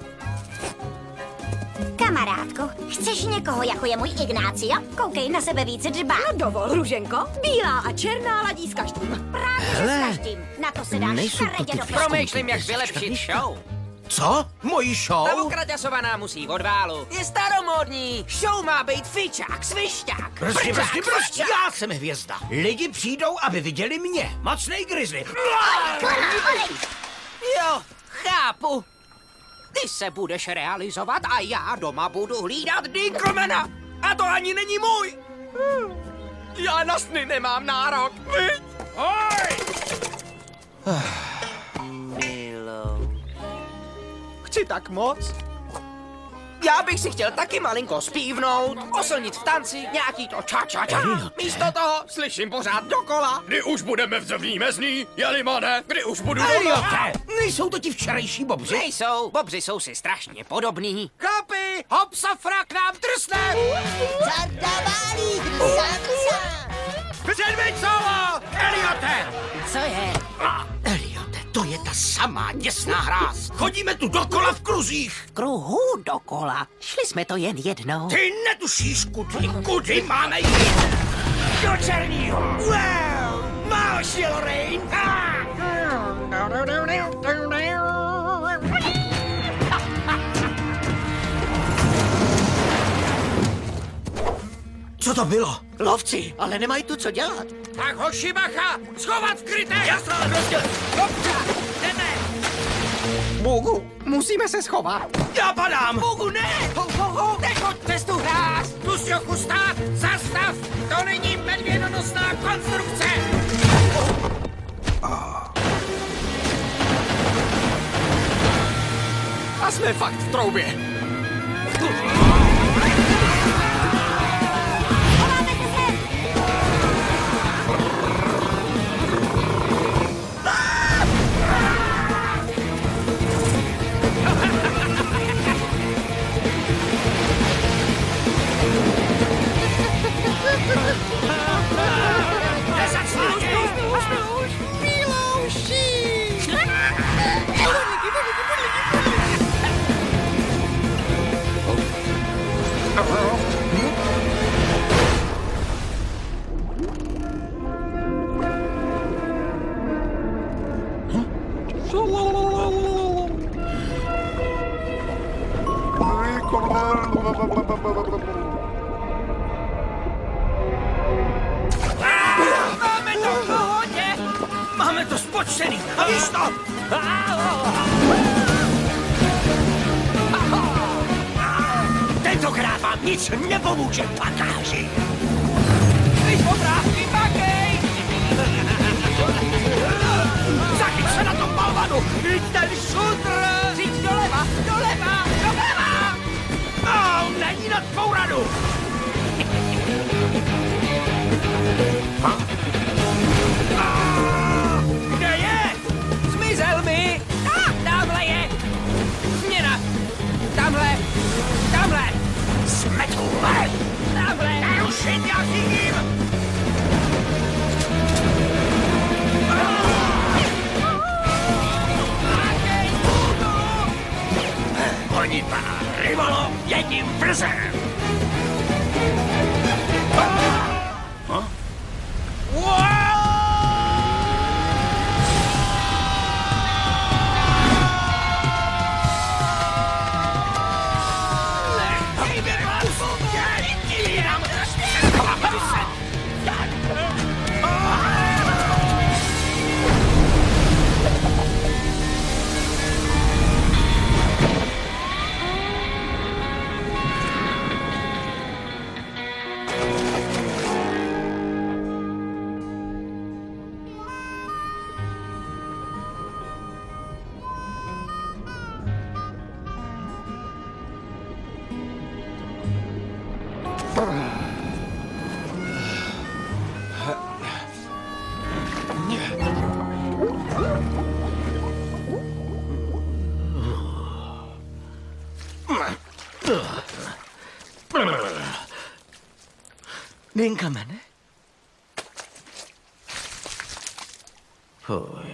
Kamarádko, chceš někoho, jako je můj Ignácio? Koukej na sebe víc dbá. No dovol, Hruženko. Bílá a černá ladí s každým. Právě že s každým. Na to se dáš nejsou to škaredě ty do Promýšlím, jak vylepšit show. Co? Mojí show? Novokraťasovaná musí od válu. Je staromódní. Show má být fičák, svišťák. Prostě, já jsem hvězda. Lidi přijdou, aby viděli mě. Mocnej grizzly. Jo, chápu. Ty se budeš realizovat a já doma budu hlídat Dinkelmana. A to ani není můj. Já na sny nemám nárok. Viď? Oj! Chci tak moc. Já bych si chtěl taky malinko zpívnout, oslnit v tanci, nějaký to ča-ča-ča. Místo toho slyším pořád dokola. Kdy už budeme v dřevní mezní, Jelimane? Kdy už budu doma? Eliote, nejsou to ti včerejší bobři? Nejsou, bobři jsou si strašně podobný. Chlapi, hopsafra k nám drsne! Předveď solo, Eliote! Co je? Eliote, to je ta samá děsná hráz. Chodíme tu dokola v kruzích. V kruhu dokola. Šli jsme to jen jednou. Ty netušíš, kudy máme jít. Do černího. Wow, málo šel, Rain. Co to bylo? Lovci, ale nemají tu co dělat. Tak hoši bacha, schovat v kryté! Jasná, prostě. Dobře, jdeme! Bugu, musíme se schovat. Já padám. Bugu, ne! Nechoď přes tu hráz! Pust ho chustát, zastav! To není medvědonosná konstrukce! A jsme fakt v troubě. ztracený. A víš to? Tentokrát vám nic nepomůže, pakáři. Když obrázky, makej! Zachyť se na tom balvanu! Víď ten šutr! Říct doleva, doleva, doleva! Není nad tvou radu! Kde je? Zmizel mi! Tamhle je! Změna! Tamhle! Tamhle! Smetule! Tamhle! Rušit, já chytím! Honitba, rybolo, jedním vrzem! Dinkamene? Fuj.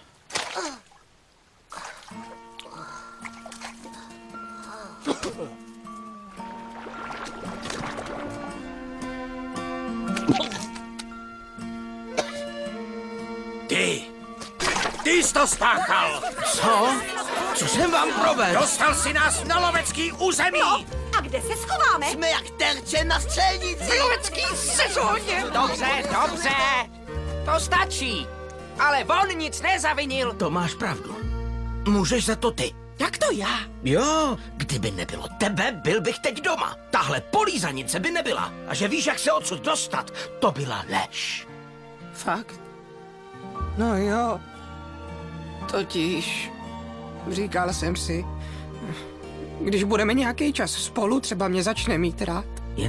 Ty jsi to spáchal! Co? Co jsem vám provedl? Dostal si nás na lovecký území! No, a kde se schováme? Jsme jak terče na střelnici. V lovecký sezóně! Dobře, dobře! To stačí! Ale on nic nezavinil! To máš pravdu. Můžeš za to ty. Jak to já? Jo, kdyby nebylo tebe, byl bych teď doma. Tahle polízanice by nebyla. A že víš, jak se odsud dostat, to byla lež. Fakt? No jo. Totiž říkal jsem si, když budeme nějaký čas spolu, třeba mě začne mít rád.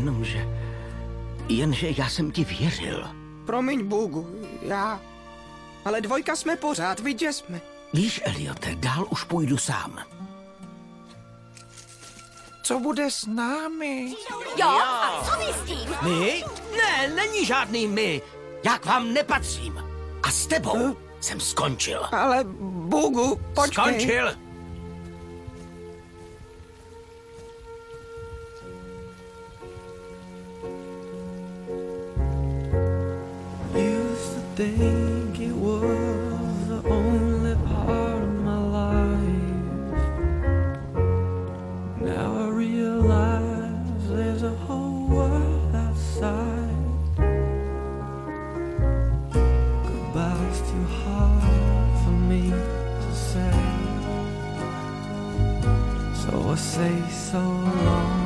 Jenže já jsem ti věřil. Promiň, Bůgu, já. Ale dvojka jsme pořád, viď, že jsme. Víš, Eliote, dál už půjdu sám. Co bude s námi? Jo, a co vy s tím? My? Ne, není žádný my. Já k vám nepatřím. A s tebou jsem skončil. Ale, Bůgu, počkej. Skončil. Used to think it was the only part of my life. Now I realize there's a whole world outside. Goodbye's too hard for me to say, so I say so long.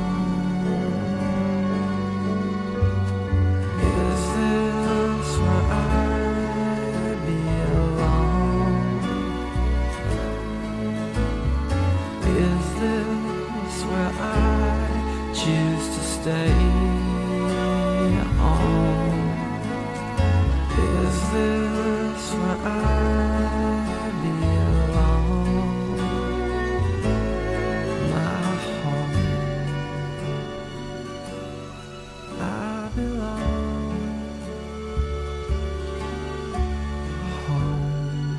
Stay on. Is this where I belong? My home. I belong home.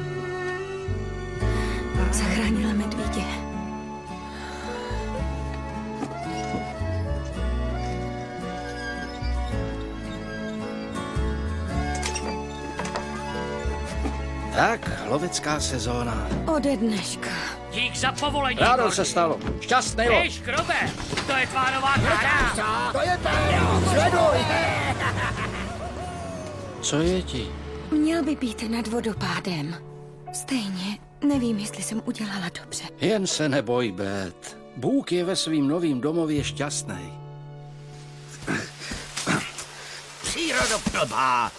Zachránila medvídě. Tak, lovecká sezóna. Ode dneška. Dík za povolení. Rádo se stalo. Šťastný lov. Hej, škrobe, to je tvá nová kráda. To je to, sleduj! Co je ti? Měl by být nad vodopádem. Stejně nevím, jestli jsem udělala dobře. Jen se neboj, Bet. Bůh je ve svým novým domově šťastný. Přírodoplbá.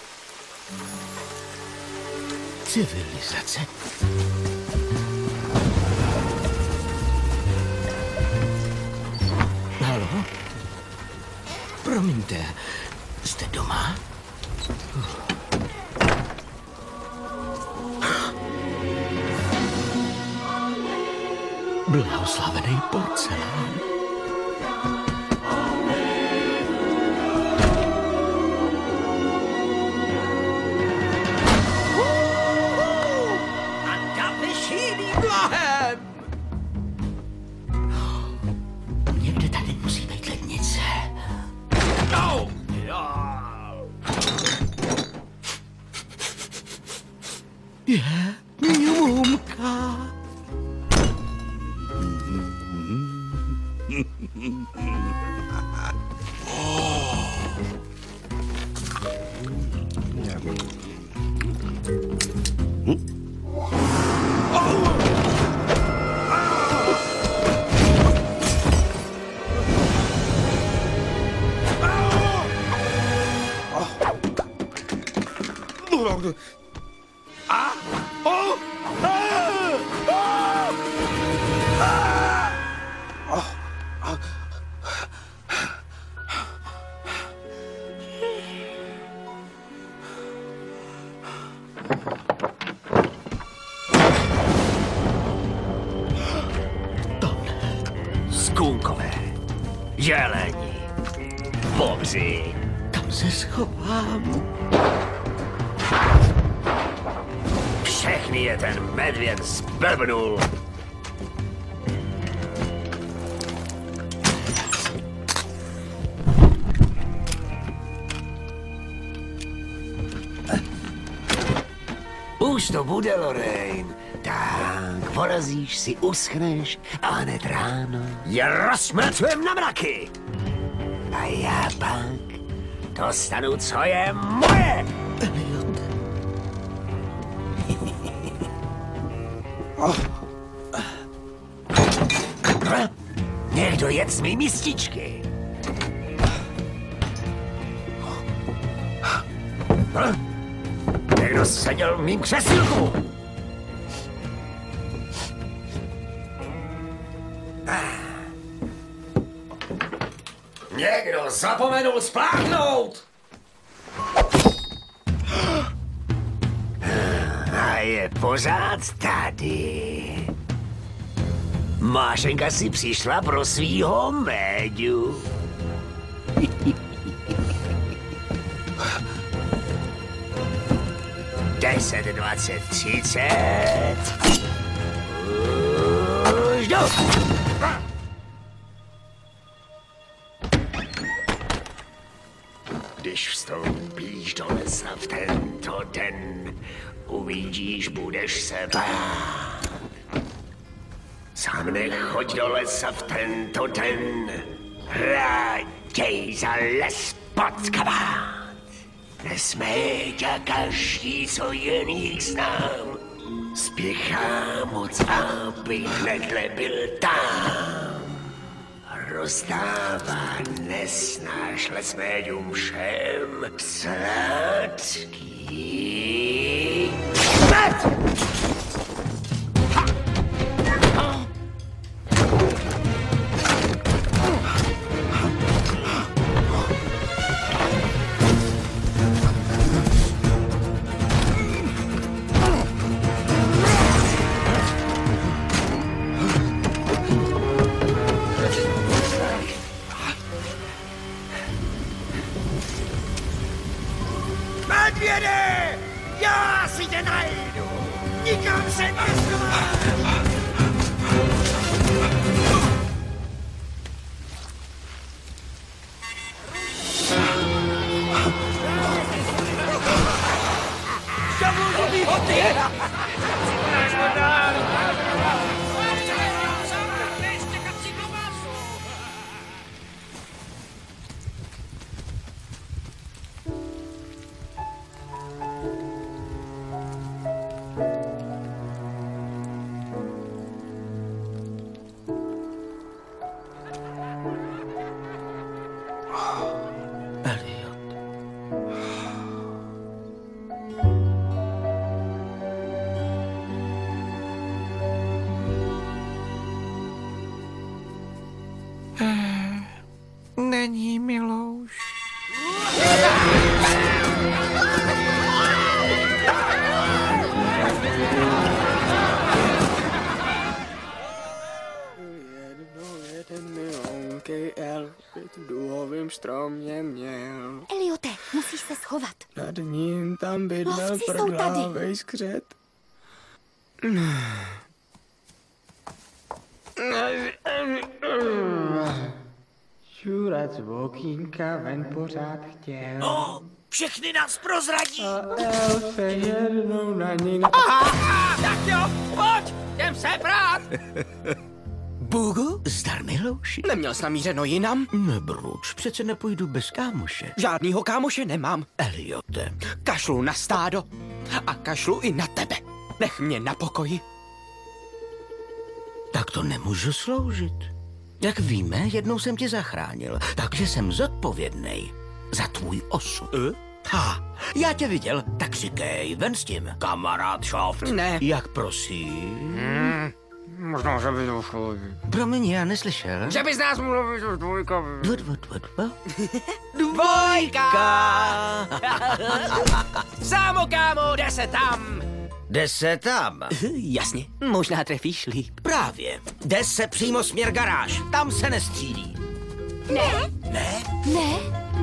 Civilizace. Haló? Promiňte, jste doma? Blahoslavený porcelán. Někde tady musí být lednice. No! Je mňumka. Skunkové, jeleni, bobři. Kam se schovám? Všechny je ten medvěd zblbnul. Už to bude, Lorraine. Tak, porazíš si, uschneš a hned ráno je rozmrtvím na mraky. A já pak dostanu, co je moje. Někdo jet z mý mističky. Někdo seděl v mým křesílku. Někdo zapomenul spláchnout. A je pořád tady. Mášenka si přišla pro svýho méďu. Deset, 20, 30. Už jdu. Když vstoupíš do lesa v tento den, uvidíš, budeš se bát. Sám nechoď do lesa v tento den, raději za les pod kabát. Nesmej tě každý, co jen jich znám. Spěchám moc, abych hnedle byl tam. Rozdává nesnáš les médium všem sladký med! v duhovém stromě měl. Eliote, musíš se schovat. Nad ním tam bydlel Lovci jsou tady. prodlávej skřet. Čůrat z okýnka ven pořád chtěl. Všechny nás prozradí. A elfe jednou na ní... Tak jo, pojď, jdem se brát. Bugu? Zdar, Milouši. Neměl jsi namířeno jinam? Nebruč, přece nepůjdu bez kámoše. Žádnýho kámoše nemám. Eliote. Kašlu na stádo a kašlu i na tebe. Nech mě na pokoji. Tak to nemůžu sloužit. Jak víme, jednou jsem tě zachránil, takže jsem zodpovědnej za tvůj osud. Ha, já tě viděl, tak říkej, ven s tím, kamarád Šoft. Ne. Jak prosím? Možná, že by to šlo. Promiň, já neslyšel. Že bys nás mluvil do dvojka. Dvojka! Sámo, kámo, jde se tam. Jde se tam. Jasně, možná trefíš líp. Právě. Jde se přímo směr garáž. Tam se nestřílí. Ne? Ne? Ne?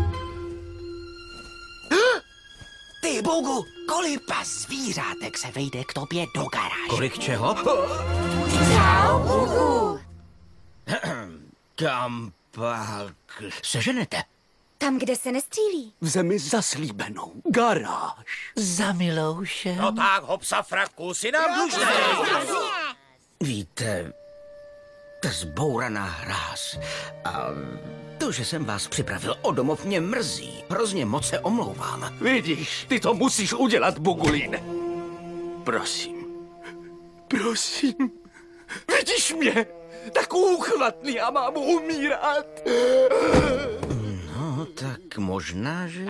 Ty, Bugu, kolika zvířátek se vejde k tobě do garáže? Kolik čeho? Čau, Bugu. Kam pak seženete? Tam, kde se nestřílí. V zemi zaslíbenou. Garáž. Za Milouše. No tak, hopsa fraku, si nám dlužnej. Víte, ta zbouraná hráz a to, že jsem vás připravil o domov, mě mrzí. Hrozně moc se omlouvám. Vidíš, ty to musíš udělat, Bugulín. Prosím. Prosím. Vidíš mě? Tak úchvatný a mám umírat. No, tak možná, že...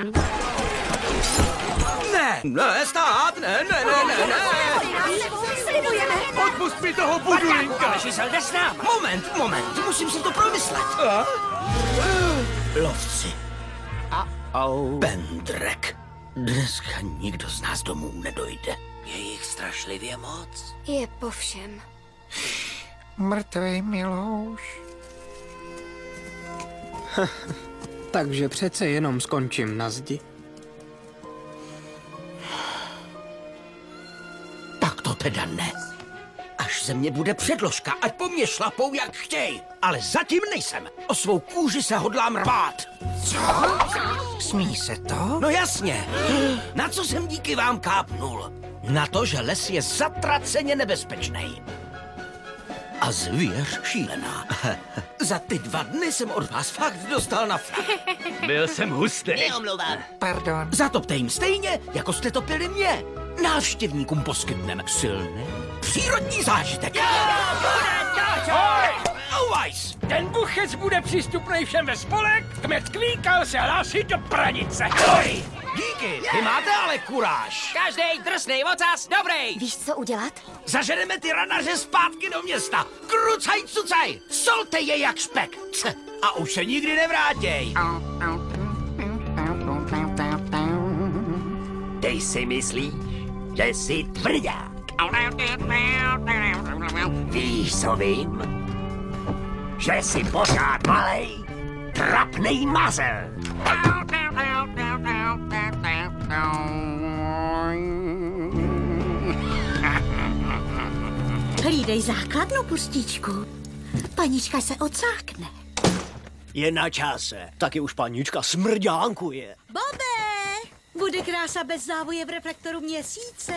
Ne! Ne, stát! Ne! Slibujeme. Odpust mi toho Bugulínka! Žizel, jde s náma. Moment, musím si to promyslet. Lovci. Pendrek. Dneska nikdo z nás domů nedojde. Je jich strašlivě moc. Je po všem. Mrtvej Milouš. Takže přece jenom skončím na zdi. Tak to teda ne. Až ze mě bude předložka, ať po mně šlapou jak chtěj. Ale zatím nejsem. O svou kůži se hodlám rvát. Co? Smí se to? No jasně. Na co jsem díky vám kápnul? Na to, že les je zatraceně nebezpečný. A zvěř šílená. Za ty 2 dny jsem od vás fakt dostal na frak. Byl jsem hustý. Neomlouvám. Pardon. Zatopte jim stejně, jako jste topili mě. Návštěvníkům poskytneme silný přírodní zážitek. Always. Ten buchec bude přístupný všem ve spolek, kmet Kvíkal se hlásí do Pranice. Díky, vy máte ale kuráž. Každej drsnej ocas, dobrý. Víš, co udělat? Zaženeme ty ranaře zpátky do města. Krucaj, cucaj, solte je jak špek. A už se nikdy nevrátěj. Ty si myslíš, že jsi tvrdák. Víš, co vím? Že jsi pořád malej, trapnej mazel. Hlídej základnu, pustíčku. Panička se odsákne. Je na čase. Taky už panička smrďánkuje. Bobe! Bude krása bez závoje v reflektoru měsíce.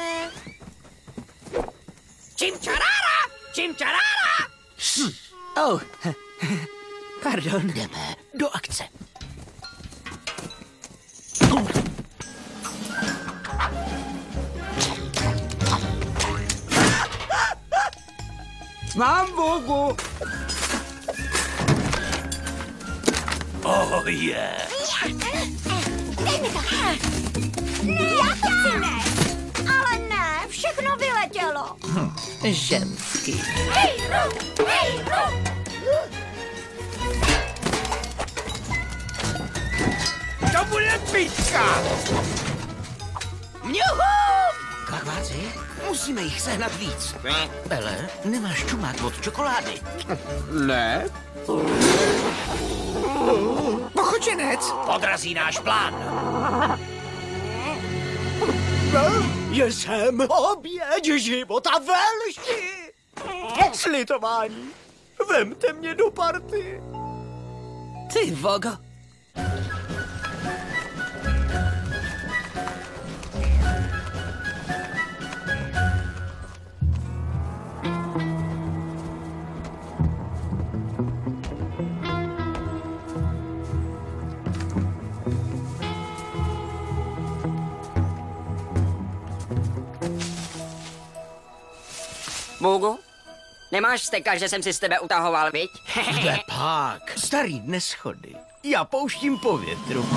Čimčarára! Čimčarára! Oh, pardon. Jdeme do akce. Mám Bogu. Oh, je. Dej mi to. Já chci ne. Ale ne, všechno vyletělo. Ženský. Hej, Ru! To bude pizka! Mňuhu! Kakváci, musíme jich sehnat víc. Ele, nemáš čumák od čokolády? Ne? Pochočenec! Podrazí náš plán. Jsem oběť života velši. Slitování. Vemte mě do party. Ty vogo. Bugu? Nemáš vzteka, že jsem si z tebe utahoval, viď? Kde pak? Starý neschody. Já pouštím po větru.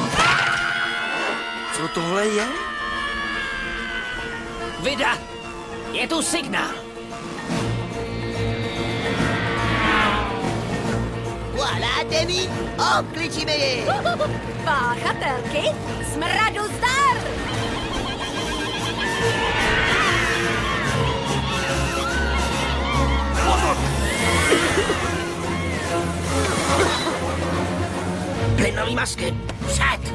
Co tohle je? Vida! Je tu signál! Voilà, Demi! Obklíčíme je! Páchatelky, smradu zdar! Plynový masky. Před!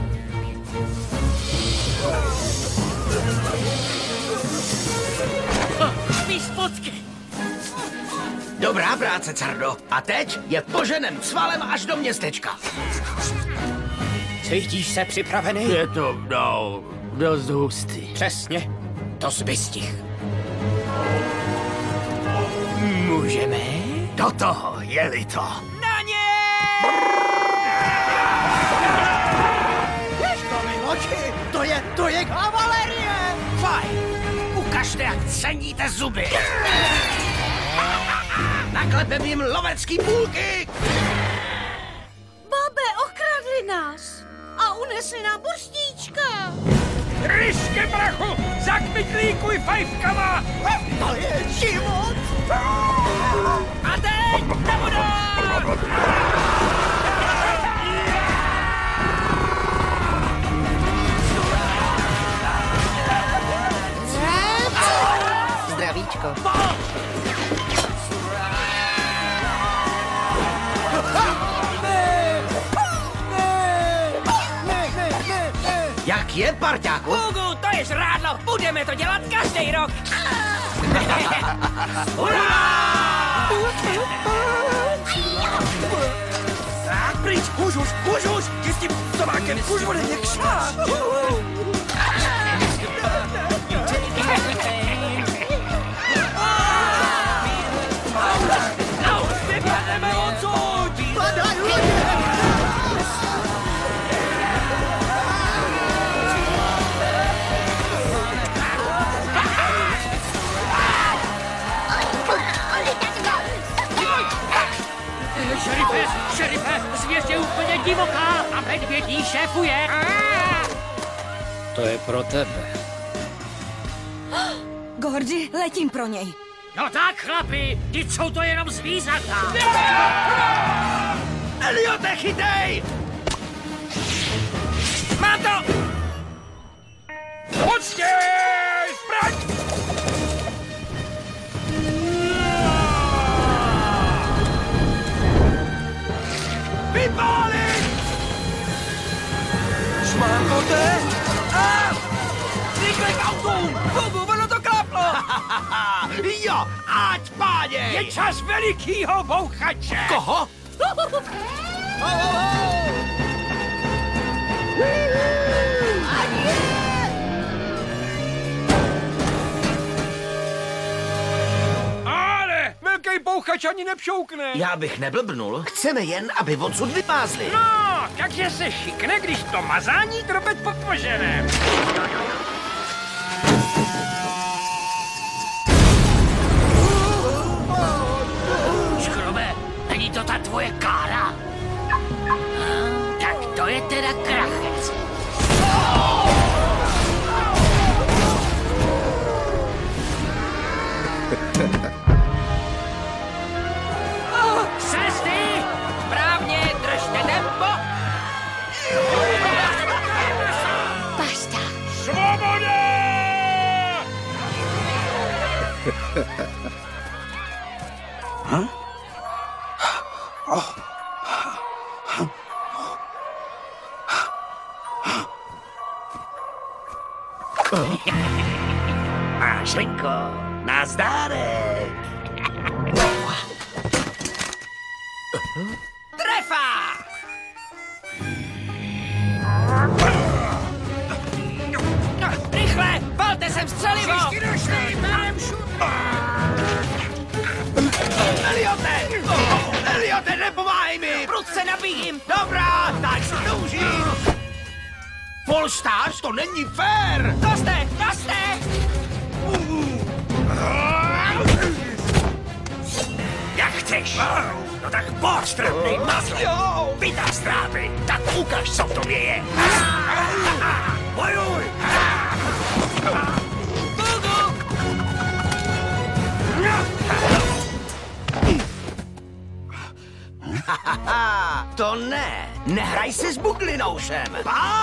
Mý spotky! Dobrá práce, Cardo. A teď je poženem cvalem až do městečka. Cítíš se připravený? Je to, dost hustý. Přesně. To zbystih. Můžeme? Do toho, je-li to. Na ně! Oči, to je kavalerie! Fajn! Ukažte, jak ceníte zuby! Naklepem jim lovecký půlky! Bobe, okradli nás a unesli nám borstíčka. Ryške, brachu! Zakmitlíkuj fajfkama! To je život! A teď na vodu! Zdravíčko. Jak je, parťáku? Bugu, to je žrádlo! Budeme to dělat každý rok! Hurá! Tak, pryč! Už! Ty s tím tomákem už bude někšát! Vypadneme odsud! Padaj lodě! Šerife, zvěř je úplně divoká a medvědí šéfuje. To je pro tebe. Gordy, letím pro něj. No tak, chlapi, teď jsou to jenom zvířata. Eliote, chytej! Mám to! Poctěj, sprať! Vypálit! Šmánkote! Rychle k autům! Bugu, ono to klaplo! Jo, ať páně! Je čas velikýho bouchače! Koho? Ale velký bouchač ani nepšoukne. Já bych neblbnul. Chceme jen, aby odsud vypázli. No, takže se šikne, když to mazání drobet pod poženem. Škrobe, není to ta tvoje kára? Tak to je teda krachec. Sesty! Správně, držte tempo! Basta. Svoboda! Svinko, nazdárek. Trefa! Rychle, valte sem střelivo! Všichni došli, berem šup! Eliote, nepomáhej mi! Prudce nabíjím! Dobrá, tak si to užij! Polštář, to není fér! Doste! Jak chceš? No tak pojď, strapnej mazle. Vytah strápy, tak ukaž, co v tobě je. Bojuj! To ne! Nehraj si s buglinoušem!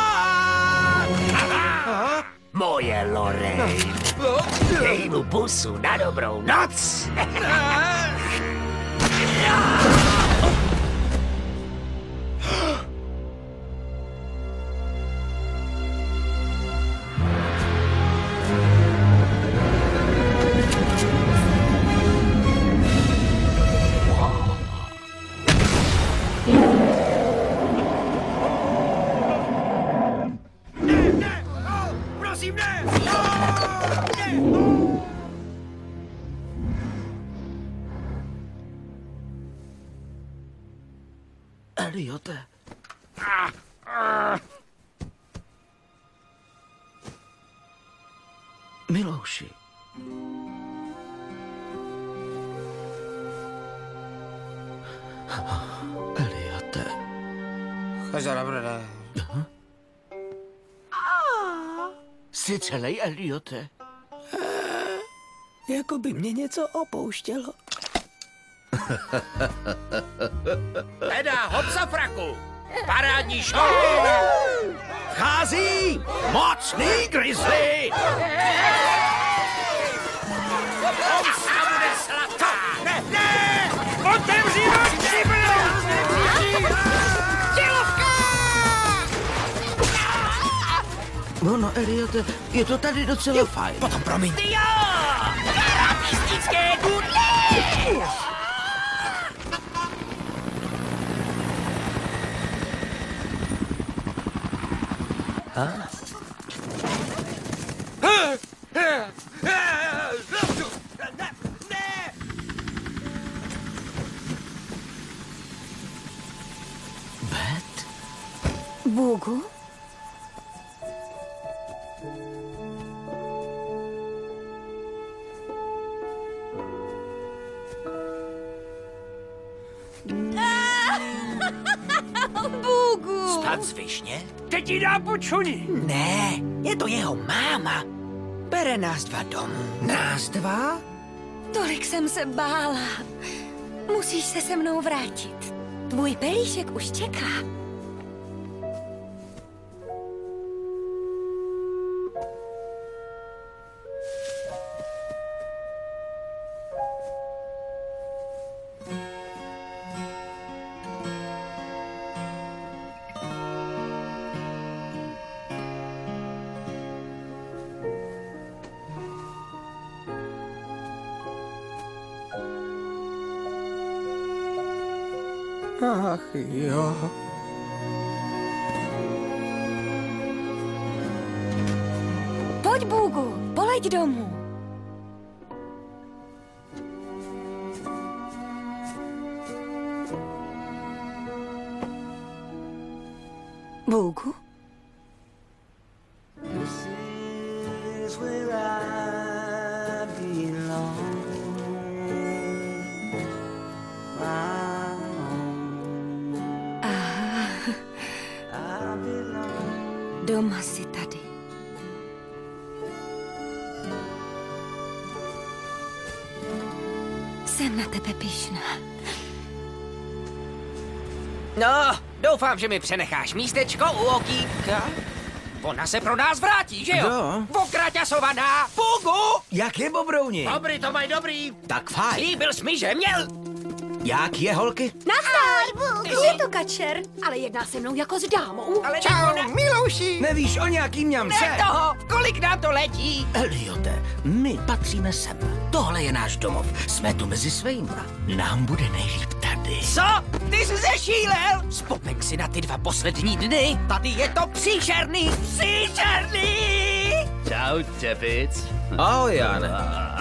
Moje Lorraine. Dej mu pusu na dobrou noc. Prosím, ne! Eliote. Milouši. Eliote. Jsi celej, Eliote? Jako by mě něco opouštělo. Teda, hopsa fraku! Parádní show! Vchází mocný grizzly! Hopsa bude sladká! Ne! Otevři váš přibyle! No, Eliote, je to tady docela fajn. Potom promiň. Jo! Karamistické dudly! Bet? Bugu? Bugu! Snad z višně? Teď jí dá počuní! Ne, je to jeho máma. Bere nás dva domů. Nás dva? Tolik jsem se bála. Musíš se se mnou vrátit. Tvůj pelíšek už čeká. Ach jo. Pojď, Bugu, poleď domů. Bugu? Doma si tady. Jsem na tebe pyšná. No, doufám, že mi přenecháš místečko u okýnka. Ona se pro nás vrátí, že jo? Jo. Pokraťasovaná, Bugu! Jak je, Bobrouni? Dobrý, to mají dobrý! Tak fajn. Slíbil jsi mi, že měl. Jak je, holky? Nazdar! Je to kačer, ale jedná se mnou jako s dámou. Ale čau, Nevíš o nějaký mňamce? ne toho, v kolik nám to letí? Eliote, my patříme sem. Tohle je náš domov. Jsme tu mezi svejma. Nám bude nejlíp tady. Co? Ty jsi zešílel? Vzpomeň si na ty 2 poslední dny. Tady je to příšerný. Příšerný! Čau, čepic. Ahoj, Jane.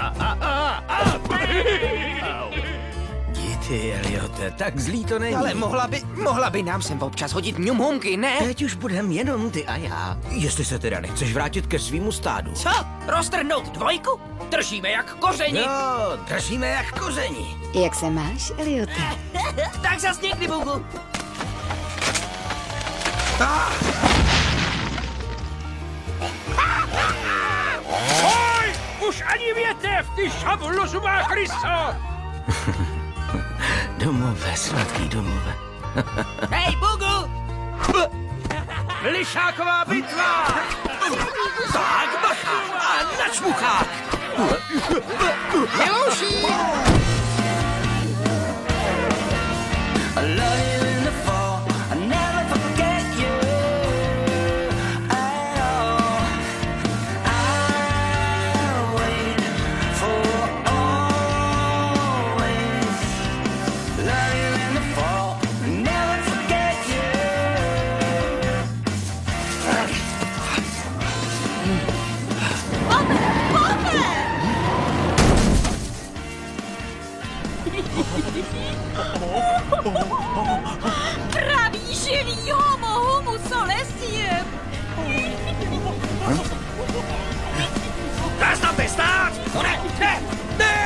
Díky, Eliote, tak zlý to není. Ale mohla by nám sem občas hodit ňumhunky, ne? Teď už budem jenom ty a já. Jestli se teda nechceš vrátit ke svýmu stádu. Co? Roztrhnout 2? Držíme jak kořeni. Jo, držíme jak kořeni. Jak se máš, Eliote? Tak zas někdy, Bugu. Hoj! Už ani větev, ty šavlozubá kryso! Domové, sladký domové. Hej, Bugu! Lišáková bitva! Tak, bacha! A načmuchák! Milouší! Pravý živý homo humus olesiem. Zastavte stát! Ne!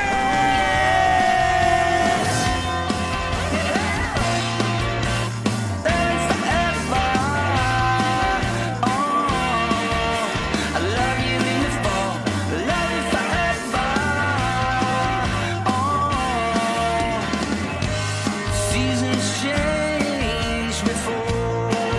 Seasons change before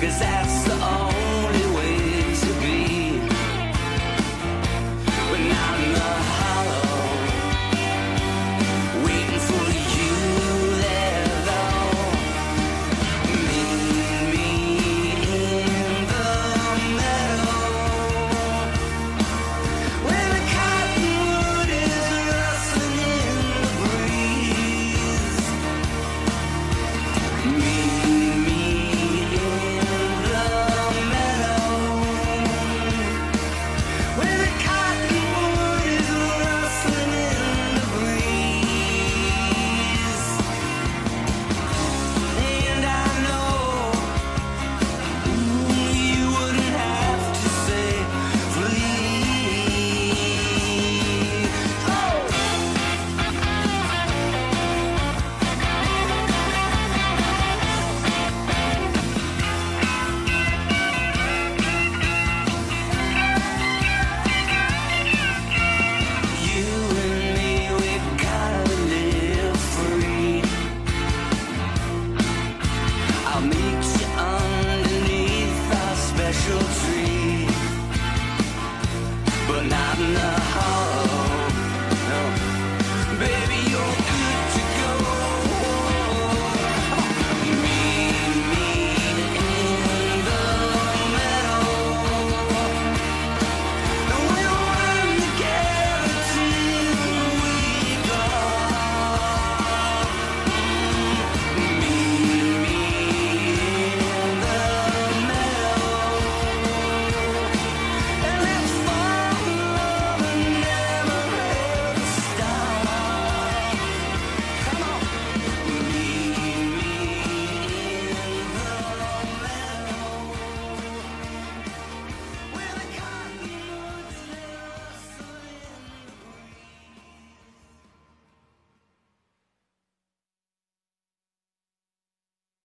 'cause that's the only way to be. When I'm in the hollow, waiting for you there though. Meet me in the meadow, where the cottonwood is rustling in the breeze.